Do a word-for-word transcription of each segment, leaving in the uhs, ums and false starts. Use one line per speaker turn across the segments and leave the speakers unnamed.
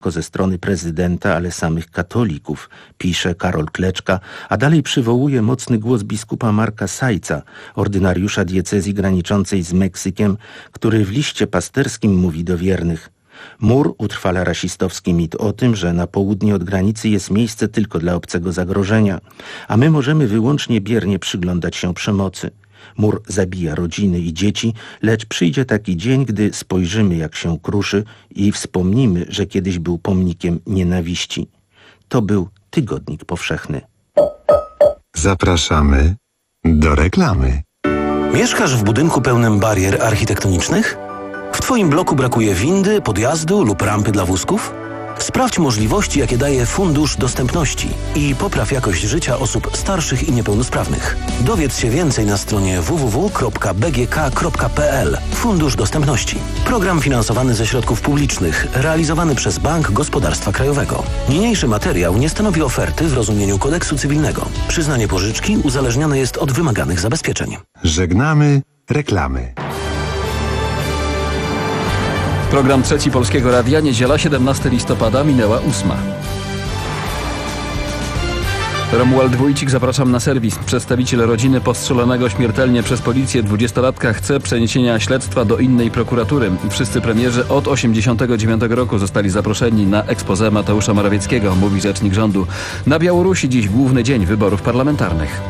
ze strony prezydenta, ale samych katolików, pisze Karol Kleczka, a dalej przywołuje mocny głos biskupa Marka Sajca, ordynariusza diecezji graniczącej z Meksykiem, który w liście pasterskim mówi do wiernych: Mur utrwala rasistowski mit o tym, że na południe od granicy jest miejsce tylko dla obcego zagrożenia, a my możemy wyłącznie biernie przyglądać się przemocy. Mur zabija rodziny i dzieci, lecz przyjdzie taki dzień, gdy spojrzymy, jak się kruszy i wspomnimy, że kiedyś był pomnikiem nienawiści. To był Tygodnik Powszechny.
Zapraszamy do reklamy.
Mieszkasz w budynku pełnym barier architektonicznych? W Twoim bloku brakuje windy, podjazdu lub rampy dla wózków? Sprawdź możliwości, jakie daje Fundusz Dostępności i popraw jakość życia osób starszych i niepełnosprawnych. Dowiedz się więcej na stronie w w w kropka b g k kropka p l. Fundusz Dostępności. Program finansowany ze środków publicznych, realizowany przez Bank Gospodarstwa Krajowego. Niniejszy materiał nie stanowi oferty w rozumieniu kodeksu cywilnego. Przyznanie pożyczki uzależnione jest od wymaganych zabezpieczeń.
Żegnamy reklamy.
Program Trzeci Polskiego Radia, niedziela siedemnastego listopada, minęła ósma. Romuald Wójcik, zapraszam na serwis. Przedstawiciel rodziny postrzelonego śmiertelnie przez policję dwudziestolatka chce przeniesienia śledztwa do innej prokuratury. Wszyscy premierzy od osiemdziesiątego dziewiątego roku zostali zaproszeni na expose Mateusza Morawieckiego, mówi rzecznik rządu. Na Białorusi dziś główny dzień wyborów parlamentarnych.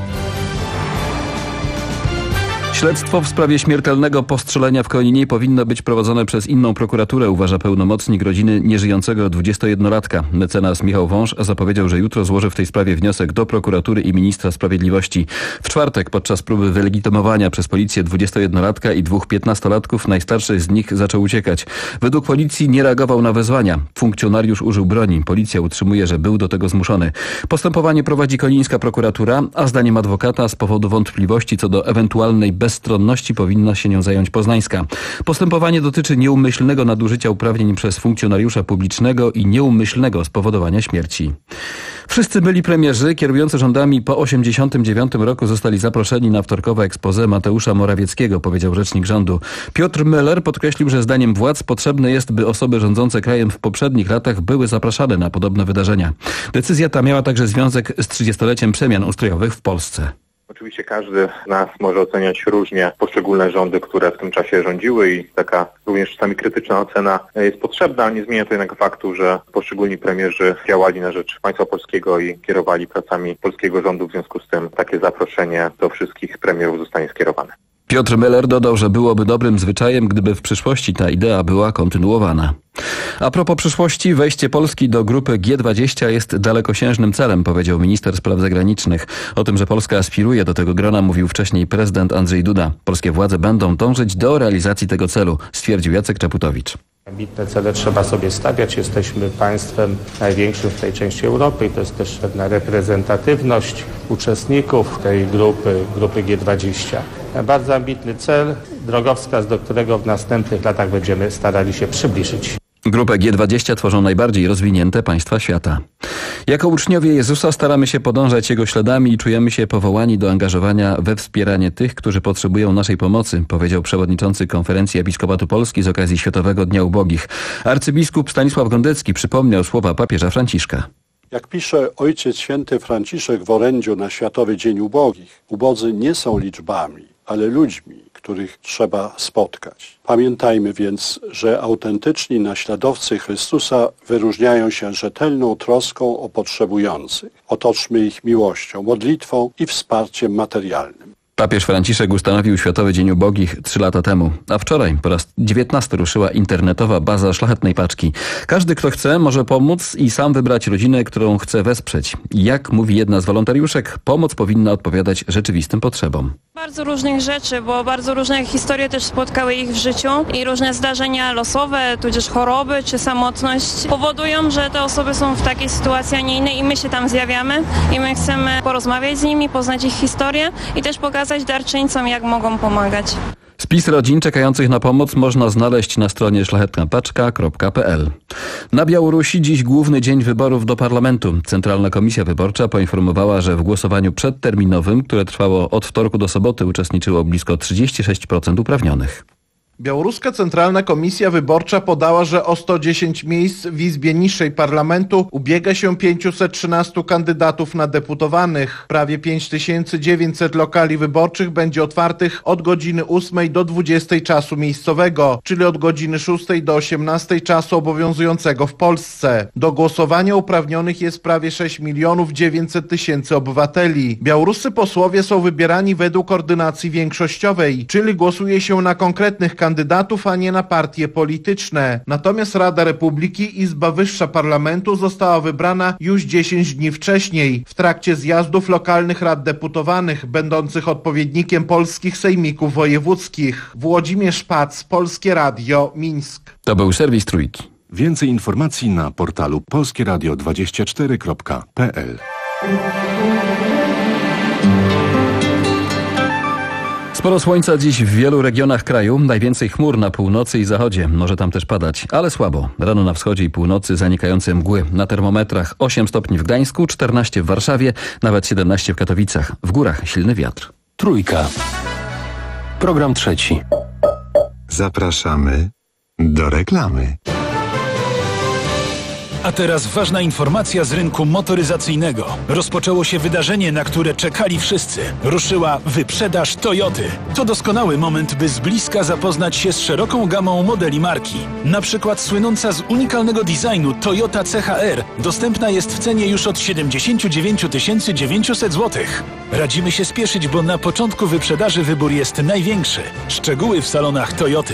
Śledztwo w sprawie śmiertelnego postrzelenia w Koninie powinno być prowadzone przez inną prokuraturę, uważa pełnomocnik rodziny nieżyjącego dwudziestojednolatka. Mecenas Michał Wąż zapowiedział, że jutro złoży w tej sprawie wniosek do prokuratury i ministra sprawiedliwości. W czwartek podczas próby wylegitymowania przez policję dwudziestojednolatka i dwóch piętnastolatków najstarszy z nich zaczął uciekać. Według policji nie reagował na wezwania. Funkcjonariusz użył broni. Policja utrzymuje, że był do tego zmuszony. Postępowanie prowadzi konińska prokuratura, a zdaniem adwokata z powodu wątpliwości co do ewentualnej bezstronności powinna się nią zająć poznańska. Postępowanie dotyczy nieumyślnego nadużycia uprawnień przez funkcjonariusza publicznego i nieumyślnego spowodowania śmierci. Wszyscy byli premierzy kierujący rządami po osiemdziesiątym dziewiątym roku zostali zaproszeni na wtorkowe expose Mateusza Morawieckiego, powiedział rzecznik rządu. Piotr Müller podkreślił, że zdaniem władz potrzebne jest, by osoby rządzące krajem w poprzednich latach były zapraszane na podobne wydarzenia. Decyzja ta miała także związek z trzydziestoleciem przemian ustrojowych w Polsce.
Oczywiście każdy z nas może oceniać różnie poszczególne rządy, które w tym czasie rządziły i taka również czasami krytyczna ocena jest potrzebna, nie zmienia to jednak faktu, że poszczególni premierzy działali na rzecz państwa polskiego i kierowali pracami polskiego rządu, w związku z tym takie zaproszenie do wszystkich premierów zostanie skierowane.
Piotr Müller dodał, że byłoby dobrym zwyczajem, gdyby w przyszłości ta idea była kontynuowana. A propos przyszłości, wejście Polski do grupy G dwadzieścia jest dalekosiężnym celem, powiedział minister spraw zagranicznych. O tym, że Polska aspiruje do tego grona, mówił wcześniej prezydent Andrzej Duda. Polskie władze będą dążyć do realizacji tego celu, stwierdził Jacek Czaputowicz.
Ambitne cele trzeba sobie stawiać. Jesteśmy państwem największym w tej części Europy i to jest też pewna reprezentatywność uczestników tej grupy, grupy G dwadzieścia. Bardzo ambitny cel, drogowskaz, do którego w następnych latach będziemy starali się przybliżyć.
Grupę G dwadzieścia tworzą najbardziej rozwinięte państwa świata. Jako uczniowie Jezusa staramy się podążać Jego śladami i czujemy się powołani do angażowania we wspieranie tych, którzy potrzebują naszej pomocy, powiedział przewodniczący Konferencji Episkopatu Polski z okazji Światowego Dnia Ubogich. Arcybiskup Stanisław Gondecki przypomniał słowa papieża Franciszka.
Jak pisze Ojciec Święty Franciszek w orędziu na Światowy Dzień Ubogich, ubodzy nie są liczbami, ale ludźmi, których trzeba spotkać. Pamiętajmy więc, że autentyczni naśladowcy Chrystusa wyróżniają się rzetelną troską o potrzebujących. Otoczmy ich miłością, modlitwą i wsparciem materialnym.
Papież Franciszek ustanowił Światowy Dzień Ubogich trzy lata temu, a wczoraj po raz dziewiętnasty ruszyła internetowa baza Szlachetnej Paczki. Każdy, kto chce, może pomóc i sam wybrać rodzinę, którą chce wesprzeć. Jak mówi jedna z wolontariuszek, pomoc powinna odpowiadać rzeczywistym potrzebom.
Bardzo różnych rzeczy, bo bardzo różne historie też spotkały ich w życiu i różne zdarzenia losowe, tudzież choroby czy samotność powodują, że te osoby są w takiej sytuacji, a nie innej i my się tam zjawiamy i my chcemy porozmawiać z nimi, poznać ich historię i też pokazać darczyńcom, jak mogą pomagać.
Spis rodzin czekających na pomoc można znaleźć na stronie szlachetna paczka kropka p l. Na Białorusi dziś główny dzień wyborów do parlamentu. Centralna Komisja Wyborcza poinformowała, że w głosowaniu przedterminowym, które trwało od wtorku do soboty, uczestniczyło blisko trzydzieści sześć procent uprawnionych.
Białoruska Centralna Komisja Wyborcza podała, że o sto dziesięć miejsc w Izbie Niższej Parlamentu ubiega się pięćset trzynaście kandydatów na deputowanych. Prawie pięć tysięcy dziewięćset lokali wyborczych będzie otwartych od godziny ósmej do dwudziestej czasu miejscowego, czyli od godziny szóstej do osiemnastej czasu obowiązującego w Polsce. Do głosowania uprawnionych jest prawie sześć milionów dziewięćset tysięcy obywateli. Białoruscy posłowie są wybierani według ordynacji większościowej, czyli głosuje się na konkretnych kandydatów, a nie na partie polityczne. Natomiast Rada Republiki, Izba Wyższa Parlamentu, została wybrana już dziesięć dni wcześniej, w trakcie zjazdów lokalnych rad deputowanych, będących odpowiednikiem polskich sejmików wojewódzkich. Włodzimierz Pac, Polskie Radio, Mińsk.
To był serwis Trójki.
Więcej informacji na portalu polskie radio dwadzieścia cztery kropka p l.
Sporo słońca dziś w wielu regionach kraju, najwięcej chmur na północy i zachodzie. Może tam też padać, ale słabo. Rano na wschodzie i północy zanikające mgły. Na termometrach osiem stopni w Gdańsku, czternaście w Warszawie, nawet siedemnaście w Katowicach. W górach silny wiatr.
Trójka. Program trzeci.
Zapraszamy do reklamy.
A teraz ważna informacja z rynku motoryzacyjnego. Rozpoczęło się wydarzenie, na które czekali wszyscy. Ruszyła wyprzedaż Toyoty. To doskonały moment, by z bliska zapoznać się z szeroką gamą modeli marki. Na przykład słynąca z unikalnego designu Toyota C H R dostępna jest w cenie już od siedemdziesiąt dziewięć tysięcy dziewięćset złotych. Radzimy się spieszyć, bo na początku wyprzedaży wybór jest największy. Szczegóły w salonach Toyoty.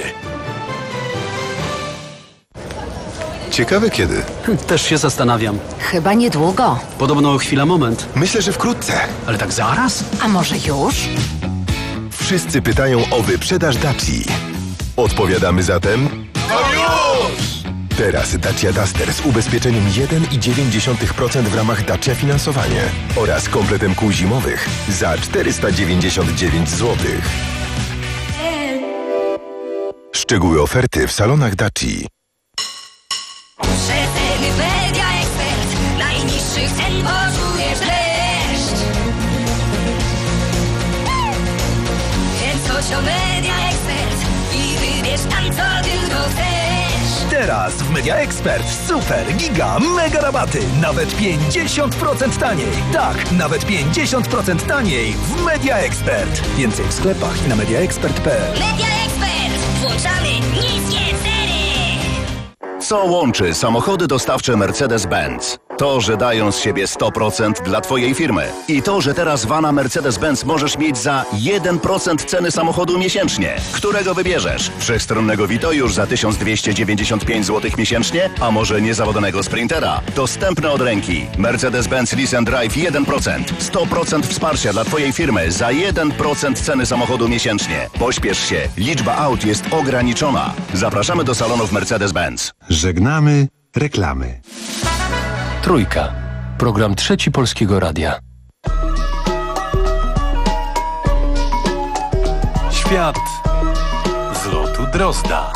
Ciekawe kiedy.
Też się zastanawiam.
Chyba niedługo.
Podobno chwila moment.
Myślę, że wkrótce.
Ale tak zaraz?
A może już?
Wszyscy pytają o wyprzedaż Daci. Odpowiadamy zatem... No już! Teraz Dacia Duster z ubezpieczeniem jeden i dziewięć dziesiątych procent w ramach Dacia Finansowanie oraz kompletem kół zimowych za czterysta dziewięćdziesiąt dziewięć złotych. Szczegóły oferty w salonach Daci.
Rzetelny Media Ekspert, najniższych cen poczujesz dreszcz. Więc chodź do Media Ekspert i wybierz tam, co tylko chcesz.
Teraz w Media Ekspert super, giga, mega rabaty. Nawet pięćdziesiąt procent taniej. Tak, nawet pięćdziesiąt procent taniej w Media Ekspert. Więcej w sklepach i na mediaexpert kropka p l.
Media Ekspert, włączamy niskie ceny.
Co łączy samochody dostawcze Mercedes-Benz? To, że dają z siebie sto procent dla Twojej firmy. I to, że teraz vana Mercedes-Benz możesz mieć za jeden procent ceny samochodu miesięcznie. Którego wybierzesz? Wszechstronnego Vito już za tysiąc dwieście dziewięćdziesiąt pięć złotych miesięcznie? A może niezawodnego Sprintera? Dostępne od ręki. Mercedes-Benz Lease and Drive jeden procent. sto procent wsparcia dla Twojej firmy za jeden procent ceny samochodu miesięcznie. Pośpiesz się. Liczba aut jest ograniczona. Zapraszamy do salonów Mercedes-Benz.
Żegnamy reklamy.
Trójka. Program trzeci Polskiego Radia.
Świat z lotu Drozda.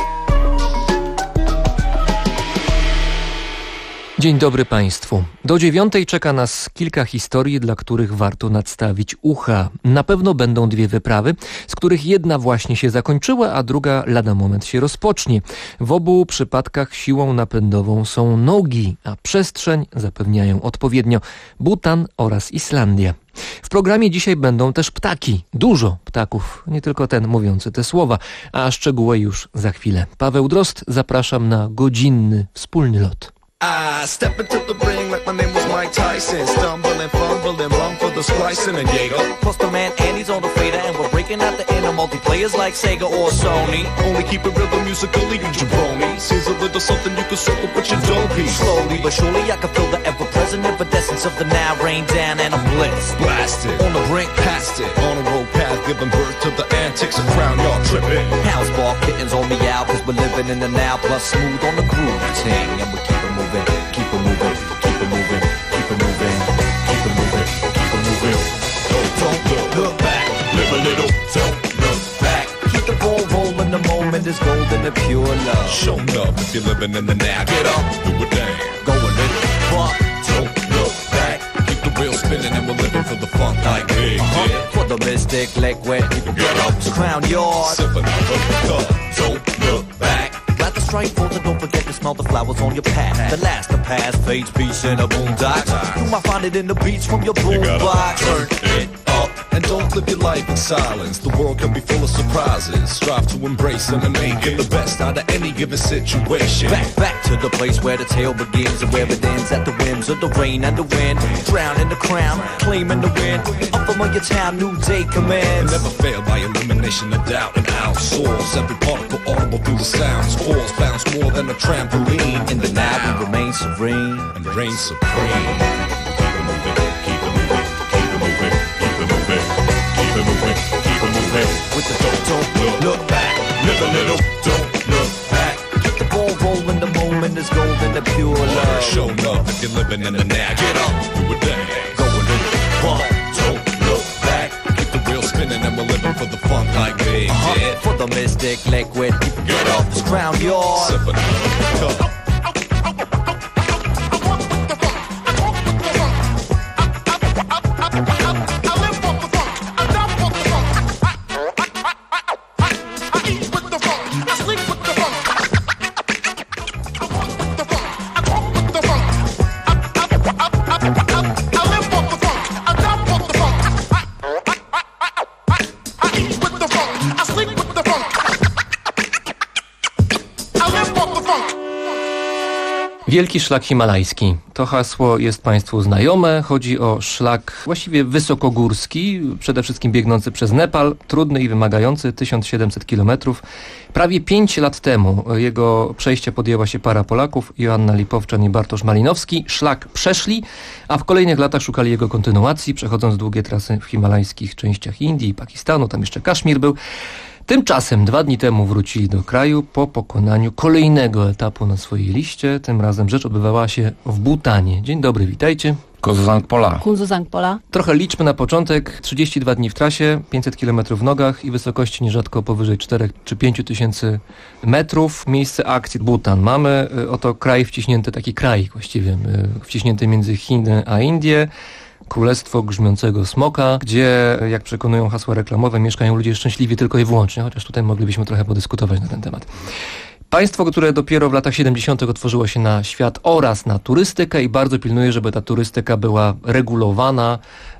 Dzień dobry Państwu. Do dziewiątej czeka nas kilka historii, dla których warto nadstawić ucha. Na pewno będą dwie wyprawy, z których jedna właśnie się zakończyła, a druga lada moment się rozpocznie. W obu przypadkach siłą napędową są nogi, a przestrzeń zapewniają odpowiednio Butan oraz Islandia. W programie dzisiaj będą też ptaki. Dużo ptaków, nie tylko ten mówiący te słowa, a szczegóły już za chwilę. Paweł Drozd, zapraszam na godzinny wspólny lot.
I step into the ring like my name was Mike Tyson. Stumble and fumble and long for the splicing and Diego. Plus the man Andy's on the fader and we're breaking out the inner multiplayers like Sega or Sony. Only keep it real, the musically you jabroni. Seems a little something you can circle but you don't be. Slowly but surely I can feel the ever-present evanescence of the now rain down and I'm blitzed. Blasted, on the brink past it. On a road path giving birth to the antics of crown y'all tripping. House ball kittens on me out cause we're living in the now. Plus smooth on the groove ting and we keep it moving. Keep it moving, keep it moving, keep it moving, keep it moving, keep it moving. Don't look, look back, live a little, don't look back. Keep the ball rolling, the moment is golden and pure love. Show love if you're living in the now. Get up, do a dance, go a little funk. Don't look back, keep the wheel spinning and we're living for the funk like hey, uh-huh. Yeah. For the Mister mystic, leg wet, get up, crown yard. Sip another cup, don't look back. Got the strike for the, don't forget to smell the flowers on your path. The last to pass, fades peace in a boondock. You might find it in the beach from your boombox. Turn it up.
And don't live your life in silence. The world can be full of surprises. Strive to embrace them and make it the best out of any given situation.
Back, back to the place where the tale begins and where it ends at the whims of the rain and the wind. Drown in the crown, claiming the win. Up among your town, new day commends.
Never fail by elimination of doubt and outsource. Every particle audible through the sounds. Force bounce more than a trampoline.
In the now we remain serene
and reign supreme. Keep it moving, keep it moving, keep it moving, keep it moving, keep it moving, keep it moving.
With the don't, don't look, look back.
Live a little, don't look back.
Keep the ball rolling, the moment is golden, the pure love.
Show love if you're living in the now. Get up, do a dance.
Go a little bump.
Don't look back. Keep the wheel spinning and we're living for the fun like they
uh-huh.
did.
For the mystic, liquid, get up, this crown yard.
Sip another cup.
Wielki szlak himalajski. To hasło jest Państwu znajome. Chodzi o szlak właściwie wysokogórski, przede wszystkim biegnący przez Nepal, trudny i wymagający, tysiąc siedemset kilometrów. Prawie pięć lat temu jego przejścia podjęła się para Polaków, Joanna Lipowczan i Bartosz Malinowski. Szlak przeszli, a w kolejnych latach szukali jego kontynuacji, przechodząc długie trasy w himalajskich częściach Indii i Pakistanu, tam jeszcze Kaszmir był. Tymczasem dwa dni temu wrócili do kraju po pokonaniu kolejnego etapu na swojej liście. Tym razem rzecz odbywała się w Bhutanie. Dzień dobry, witajcie.
Kozo Zangpola.
Kunzu Zangpola.
Trochę liczmy na początek. trzydzieści dwa dni w trasie, pięćset kilometrów w nogach i wysokości nierzadko powyżej czterech czy pięciu tysięcy metrów. Miejsce akcji Bhutan. Mamy oto kraj wciśnięty, taki kraj właściwie, wciśnięty między Chiny a Indie. Królestwo grzmiącego smoka, gdzie, jak przekonują hasła reklamowe, mieszkają ludzie szczęśliwi tylko i wyłącznie, chociaż tutaj moglibyśmy trochę podyskutować na ten temat. Państwo, które dopiero w latach siedemdziesiątych otworzyło się na świat oraz na turystykę i bardzo pilnuje, żeby ta turystyka była regulowana,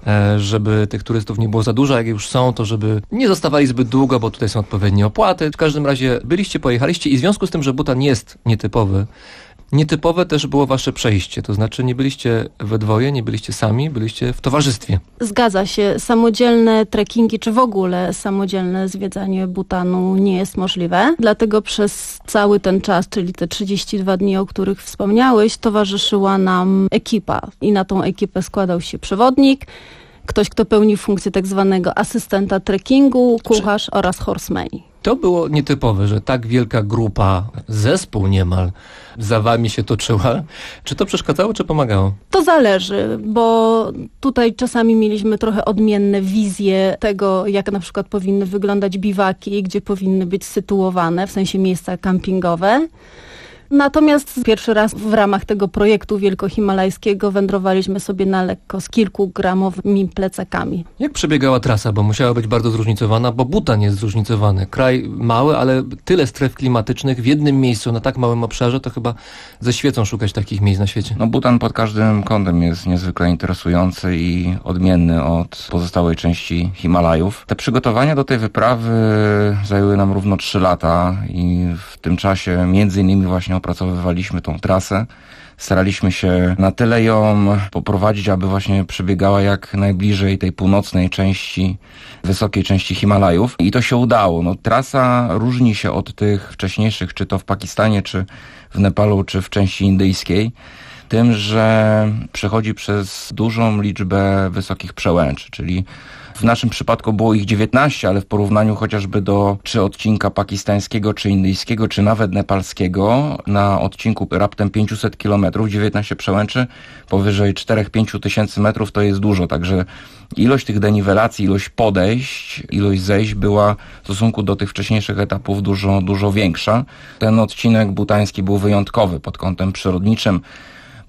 żeby tych turystów nie było za dużo, jak już są, to żeby nie zostawali zbyt długo, bo tutaj są odpowiednie opłaty. W każdym razie byliście, pojechaliście i w związku z tym, że Bhutan jest nietypowy, Nietypowe też było wasze przejście, to znaczy nie byliście we dwoje, nie byliście sami, byliście w towarzystwie.
Zgadza się. Samodzielne trekkingi, czy w ogóle samodzielne zwiedzanie Bhutanu nie jest możliwe. Dlatego przez cały ten czas, czyli te trzydzieści dwa dni, o których wspomniałeś, towarzyszyła nam ekipa. I na tą ekipę składał się przewodnik, ktoś, kto pełni funkcję tak zwanego asystenta trekkingu, kucharz czy... oraz horsemani.
To było nietypowe, że tak wielka grupa, zespół niemal, za wami się toczyła. Czy to przeszkadzało, czy pomagało?
To zależy, bo tutaj czasami mieliśmy trochę odmienne wizje tego, jak na przykład powinny wyglądać biwaki, gdzie powinny być sytuowane, w sensie miejsca kampingowe. Natomiast pierwszy raz w ramach tego projektu wielkohimalajskiego wędrowaliśmy sobie na lekko z kilkugramowymi plecakami.
Jak przebiegała trasa, bo musiała być bardzo zróżnicowana, bo Bhutan jest zróżnicowany. Kraj mały, ale tyle stref klimatycznych w jednym miejscu, na tak małym obszarze, to chyba ze świecą szukać takich miejsc na świecie.
No Bhutan pod każdym kątem jest niezwykle interesujący i odmienny od pozostałej części Himalajów. Te przygotowania do tej wyprawy zajęły nam równo trzy lata i w tym czasie między innymi właśnie opracowywaliśmy tą trasę. Staraliśmy się na tyle ją poprowadzić, aby właśnie przebiegała jak najbliżej tej północnej części, wysokiej części Himalajów. I to się udało. No, trasa różni się od tych wcześniejszych, czy to w Pakistanie, czy w Nepalu, czy w części indyjskiej, tym, że przechodzi przez dużą liczbę wysokich przełęczy, czyli w naszym przypadku było ich dziewiętnaście, ale w porównaniu chociażby do czy odcinka pakistańskiego, czy indyjskiego, czy nawet nepalskiego, na odcinku raptem pięćset kilometrów, dziewiętnaście przełęczy, powyżej cztery do pięciu tysięcy metrów to jest dużo, także ilość tych deniwelacji, ilość podejść, ilość zejść była w stosunku do tych wcześniejszych etapów dużo, dużo większa. Ten odcinek bhutański był wyjątkowy pod kątem przyrodniczym,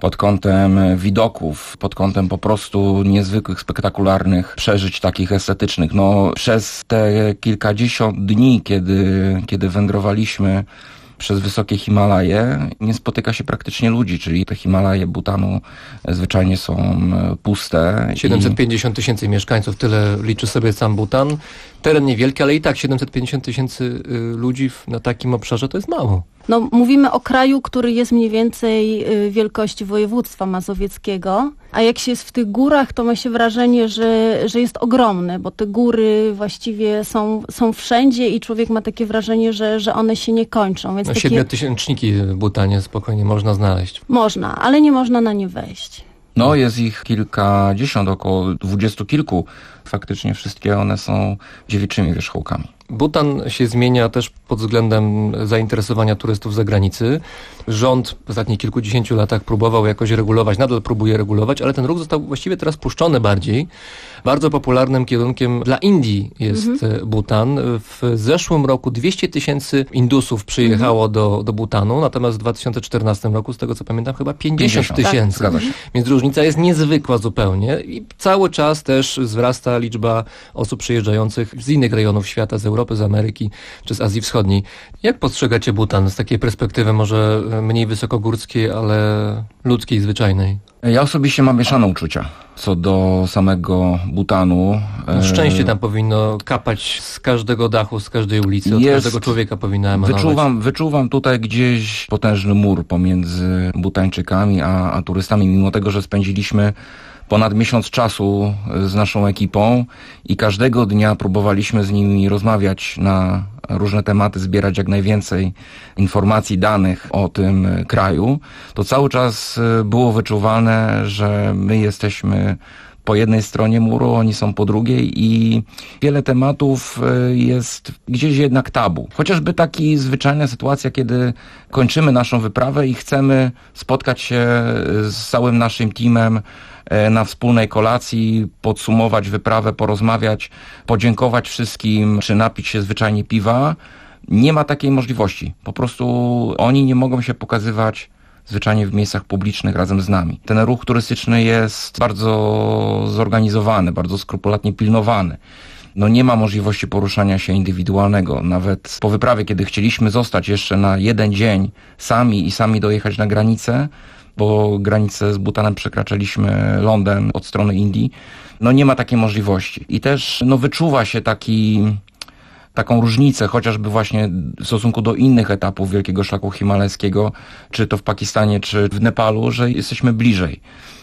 pod kątem widoków, pod kątem po prostu niezwykłych, spektakularnych przeżyć takich estetycznych. No, przez te kilkadziesiąt dni, kiedy, kiedy wędrowaliśmy przez wysokie Himalaje, nie spotyka się praktycznie ludzi, czyli te Himalaje Bhutanu zwyczajnie są puste.
siedemset pięćdziesiąt tysięcy mieszkańców, tyle liczy sobie sam Bhutan. Teren niewielki, ale i tak siedemset pięćdziesiąt tysięcy ludzi na takim obszarze to jest mało.
No, mówimy o kraju, który jest mniej więcej wielkości województwa mazowieckiego, a jak się jest w tych górach, to ma się wrażenie, że, że jest ogromny, bo te góry właściwie są, są wszędzie i człowiek ma takie wrażenie, że, że one się nie kończą. Więc
no,
takie...
siedmiotysięczniki w Bhutanie spokojnie można znaleźć.
Można, ale nie można na nie wejść.
No, jest ich kilkadziesiąt, około dwudziestu kilku. Faktycznie wszystkie one są dziewiczymi wierzchołkami.
Bhutan się zmienia też pod względem zainteresowania turystów z zagranicy. Rząd w ostatnich kilkudziesięciu latach próbował jakoś regulować, nadal próbuje regulować, ale ten ruch został właściwie teraz puszczony bardziej. Bardzo popularnym kierunkiem dla Indii jest mhm. Bhutan. W zeszłym roku dwieście tysięcy Indusów przyjechało mhm. do, do Bhutanu, natomiast w dwa tysiące czternastym roku, z tego co pamiętam, chyba pięćdziesiąt tysięcy. Tak, więc różnica jest niezwykła zupełnie i cały czas też wzrasta liczba osób przyjeżdżających z innych rejonów świata, z Europy, z Ameryki czy z Azji Wschodniej. Jak postrzegacie Bhutan z takiej perspektywy może mniej wysokogórskiej, ale ludzkiej, zwyczajnej?
Ja osobiście mam mieszane uczucia co do samego Bhutanu.
No, szczęście tam powinno kapać z każdego dachu, z każdej ulicy, od Jest, każdego człowieka powinna emanować.
Wyczuwam, wyczuwam tutaj gdzieś potężny mur pomiędzy Bhutańczykami a, a turystami, mimo tego, że spędziliśmy ponad miesiąc czasu z naszą ekipą i każdego dnia próbowaliśmy z nimi rozmawiać na różne tematy, zbierać jak najwięcej informacji, danych o tym kraju, to cały czas było wyczuwalne, że my jesteśmy po jednej stronie muru, oni są po drugiej i wiele tematów jest gdzieś jednak tabu. Chociażby taki zwyczajna sytuacja, kiedy kończymy naszą wyprawę i chcemy spotkać się z całym naszym teamem na wspólnej kolacji, podsumować wyprawę, porozmawiać, podziękować wszystkim, czy napić się zwyczajnie piwa. Nie ma takiej możliwości. Po prostu oni nie mogą się pokazywać zwyczajnie w miejscach publicznych razem z nami. Ten ruch turystyczny jest bardzo zorganizowany, bardzo skrupulatnie pilnowany. No nie ma możliwości poruszania się indywidualnego. Nawet po wyprawie, kiedy chcieliśmy zostać jeszcze na jeden dzień sami i sami dojechać na granicę, bo granicę z Bhutanem przekraczaliśmy lądem od strony Indii, no nie ma takiej możliwości. I też no wyczuwa się taki, taką różnicę, chociażby właśnie w stosunku do innych etapów Wielkiego Szlaku Himalajskiego, czy to w Pakistanie, czy w Nepalu, że jesteśmy bliżej.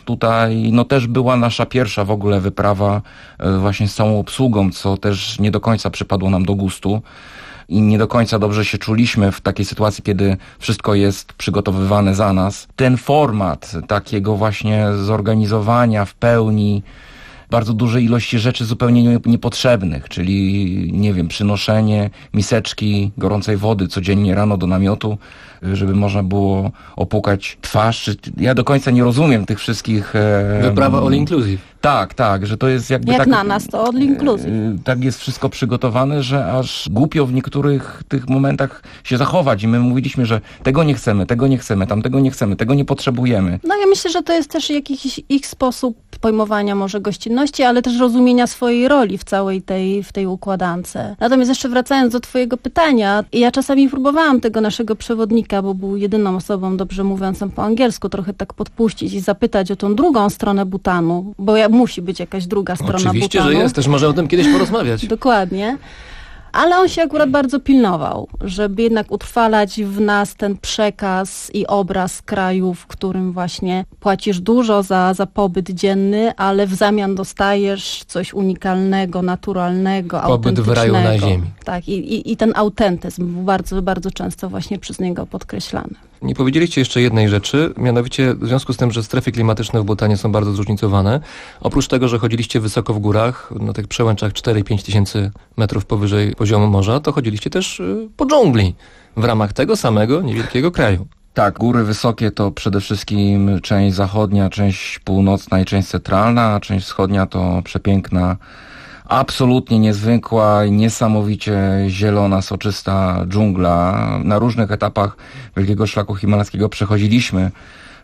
Tutaj no też była nasza pierwsza w ogóle wyprawa właśnie z całą obsługą, co też nie do końca przypadło nam do gustu. I nie do końca dobrze się czuliśmy w takiej sytuacji, kiedy wszystko jest przygotowywane za nas. Ten format takiego właśnie zorganizowania w pełni bardzo dużej ilości rzeczy zupełnie niepotrzebnych, czyli, nie wiem, przynoszenie miseczki gorącej wody codziennie rano do namiotu, żeby można było opłukać twarz. Ja do końca nie rozumiem tych wszystkich...
Wyprawa all inclusive.
Tak, tak, że to jest jakby...
Jak
tak,
na nas to all inclusive.
Tak jest wszystko przygotowane, że aż głupio w niektórych tych momentach się zachować i my mówiliśmy, że tego nie chcemy, tego nie chcemy, tamtego nie chcemy, tego nie potrzebujemy.
No ja myślę, że to jest też jakiś ich sposób pojmowania może gościnności, ale też rozumienia swojej roli w całej tej, w tej układance. Natomiast jeszcze wracając do twojego pytania, ja czasami próbowałam tego naszego przewodnika, bo był jedyną osobą dobrze mówiącą po angielsku, trochę tak podpuścić i zapytać o tą drugą stronę Bhutanu, bo ja, musi być jakaś druga strona Bhutanu.
Oczywiście, że jest, też może o tym kiedyś porozmawiać.
Dokładnie. Ale on się akurat bardzo pilnował, żeby jednak utrwalać w nas ten przekaz i obraz kraju, w którym właśnie płacisz dużo za, za pobyt dzienny, ale w zamian dostajesz coś unikalnego, naturalnego,
pobyt
autentycznego.
W raju na ziemi.
Tak, i, i, i ten autentyzm był bardzo, bardzo często właśnie przez niego podkreślany.
Nie powiedzieliście jeszcze jednej rzeczy, mianowicie w związku z tym, że strefy klimatyczne w Bhutanie są bardzo zróżnicowane, oprócz tego, że chodziliście wysoko w górach, na tych przełęczach cztery pięć tysięcy metrów powyżej poziomu morza, to chodziliście też po dżungli w ramach tego samego niewielkiego kraju.
Tak, góry wysokie to przede wszystkim część zachodnia, część północna i część centralna, a część wschodnia to przepiękna, absolutnie niezwykła i niesamowicie zielona, soczysta dżungla. Na różnych etapach Wielkiego Szlaku Himalajskiego przechodziliśmy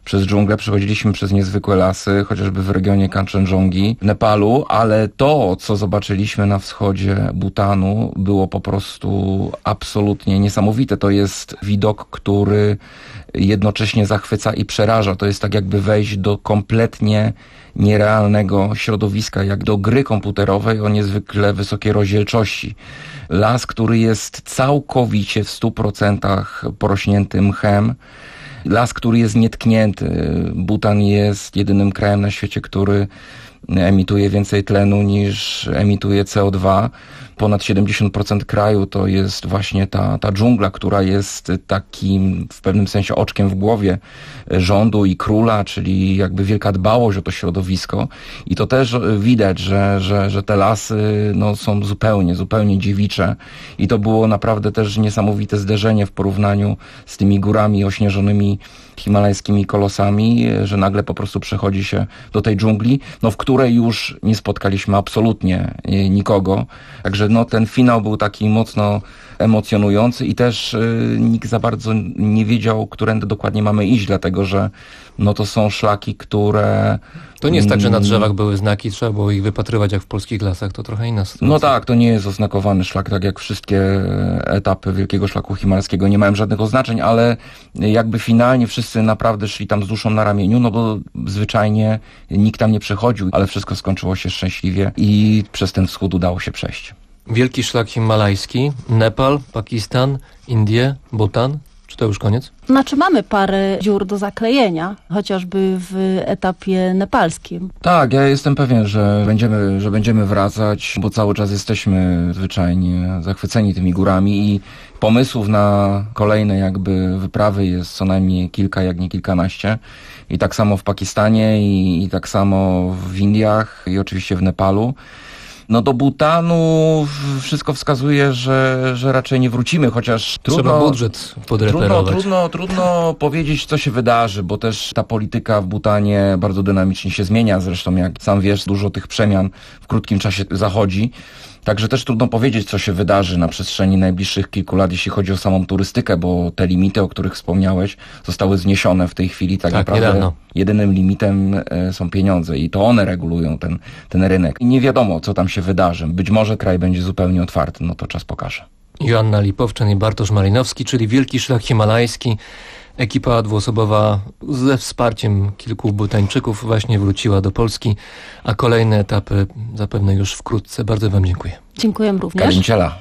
przez dżunglę, przechodziliśmy przez niezwykłe lasy, chociażby w regionie Kanczenżongi, w Nepalu, ale to, co zobaczyliśmy na wschodzie Bhutanu, było po prostu absolutnie niesamowite. To jest widok, który jednocześnie zachwyca i przeraża. To jest tak jakby wejść do kompletnie nierealnego środowiska, jak do gry komputerowej o niezwykle wysokiej rozdzielczości. Las, który jest całkowicie w stu procentach porośnięty mchem. Las, który jest nietknięty. Bhutan jest jedynym krajem na świecie, który emituje więcej tlenu niż emituje C O dwa. Ponad siedemdziesiąt procent kraju to jest właśnie ta, ta dżungla, która jest takim w pewnym sensie oczkiem w głowie rządu i króla, czyli jakby wielka dbałość o to środowisko. I to też widać, że, że, że te lasy no, są zupełnie, zupełnie dziewicze. I to było naprawdę też niesamowite zderzenie w porównaniu z tymi górami ośnieżonymi himalajskimi kolosami, że nagle po prostu przechodzi się do tej dżungli, no w której już nie spotkaliśmy absolutnie nikogo. Także no ten finał był taki mocno emocjonujący i też y, nikt za bardzo nie wiedział, którędy dokładnie mamy iść, dlatego że no to są szlaki, które...
To nie jest tak, że na drzewach były znaki, trzeba było ich wypatrywać jak w polskich lasach, to trochę inna sytuacja.
No tak, to nie jest oznakowany szlak, tak jak wszystkie etapy Wielkiego Szlaku Himalajskiego nie mają żadnych oznaczeń, ale jakby finalnie wszyscy naprawdę szli tam z duszą na ramieniu, no bo zwyczajnie nikt tam nie przechodził, ale wszystko skończyło się szczęśliwie i przez ten wschód udało się przejść.
Wielki Szlak Himalajski, Nepal, Pakistan, Indie, Bhutan. Czy to już koniec?
Znaczy mamy parę dziur do zaklejenia, chociażby w etapie nepalskim.
Tak, ja jestem pewien, że będziemy, że będziemy wracać, bo cały czas jesteśmy zwyczajnie zachwyceni tymi górami i pomysłów na kolejne jakby wyprawy jest co najmniej kilka, jak nie kilkanaście. I tak samo w Pakistanie i, i tak samo w Indiach i oczywiście w Nepalu. No do Bhutanu wszystko wskazuje, że, że raczej nie wrócimy, chociaż trudno,
trzeba budżet podreperować.
Trudno, trudno, trudno powiedzieć, co się wydarzy, bo też ta polityka w Bhutanie bardzo dynamicznie się zmienia. Zresztą jak sam wiesz, dużo tych przemian w krótkim czasie zachodzi. Także też trudno powiedzieć, co się wydarzy na przestrzeni najbliższych kilku lat, jeśli chodzi o samą turystykę, bo te limity, o których wspomniałeś, zostały zniesione w tej chwili. Tak, tak naprawdę niedawno. Jedynym limitem są pieniądze i to one regulują ten, ten rynek. I nie wiadomo, co tam się wydarzy. Być może kraj będzie zupełnie otwarty, no to czas pokaże.
Joanna Lipowczan i Bartosz Malinowski, czyli Wielki Szlak Himalajski. Ekipa dwuosobowa ze wsparciem kilku Bhutańczyków właśnie wróciła do Polski, a kolejne etapy zapewne już wkrótce. Bardzo wam dziękuję.
Dziękuję również.
Kalinciela.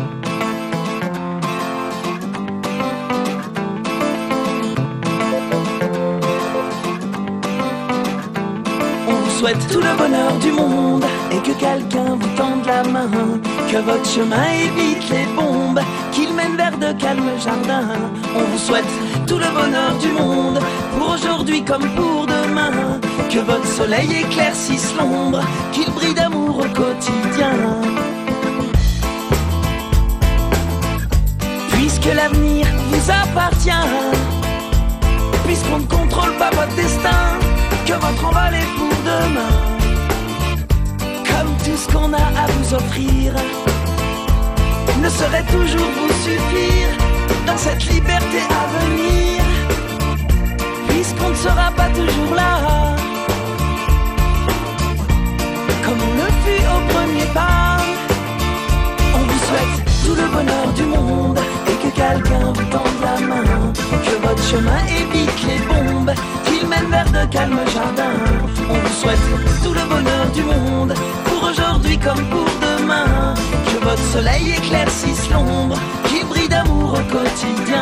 Souhaite tout le bonheur du monde et que quelqu'un vous tende la main, que votre chemin évite les bombes, qu'il mène vers de calmes jardins. On vous souhaite tout le bonheur du monde, pour aujourd'hui comme pour demain, que votre soleil éclaircisse l'ombre, qu'il brille d'amour au quotidien. Puisque l'avenir vous appartient, puisqu'on ne contrôle pas votre destin, que votre envol est pour demain. Comme tout ce qu'on a à vous offrir ne saurait toujours vous suffire dans cette liberté à venir, puisqu'on ne sera pas toujours là comme on le fut au premier pas. On vous souhaite tout le bonheur du monde et que quelqu'un vous tende la main, que votre chemin évite les bombes, qu'il mène vers de calmes jardins. On vous souhaite tout le bonheur du monde, pour aujourd'hui comme pour demain, que votre soleil éclaircisse l'ombre, qu'il brille d'amour au quotidien.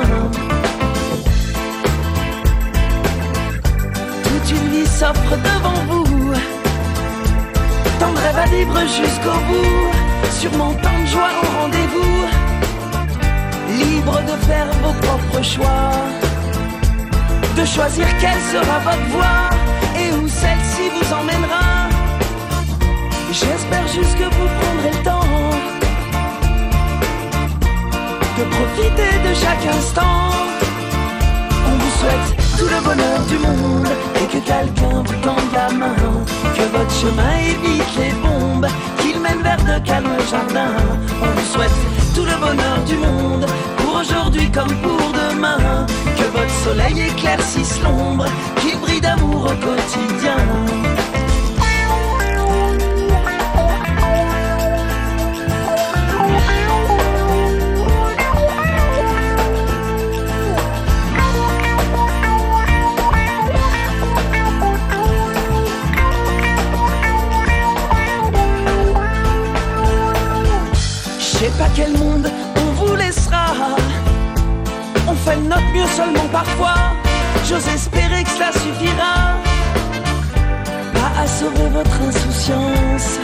Toute une vie s'offre devant vous, tant de rêves à vivre jusqu'au bout, sûrement tant de joie au rendez-vous, libre de faire vos propres choix, de choisir quelle sera votre voie et où celle-ci vous emmènera. J'espère juste que vous prendrez le temps de profiter de chaque instant. On vous souhaite tout le bonheur du monde et que quelqu'un vous tende la main, que votre chemin évite les bombes, qu'il mène vers de calmes jardins. On vous souhaite tout le bonheur du monde, pour aujourd'hui comme pour demain, que que votre soleil éclaircisse l'ombre, qu'il brille d'amour au quotidien. Je sais pas quel monde on vous laissera. On fait de notre mieux seulement parfois. J'ose espérer que cela suffira. Pas à sauver votre insouciance,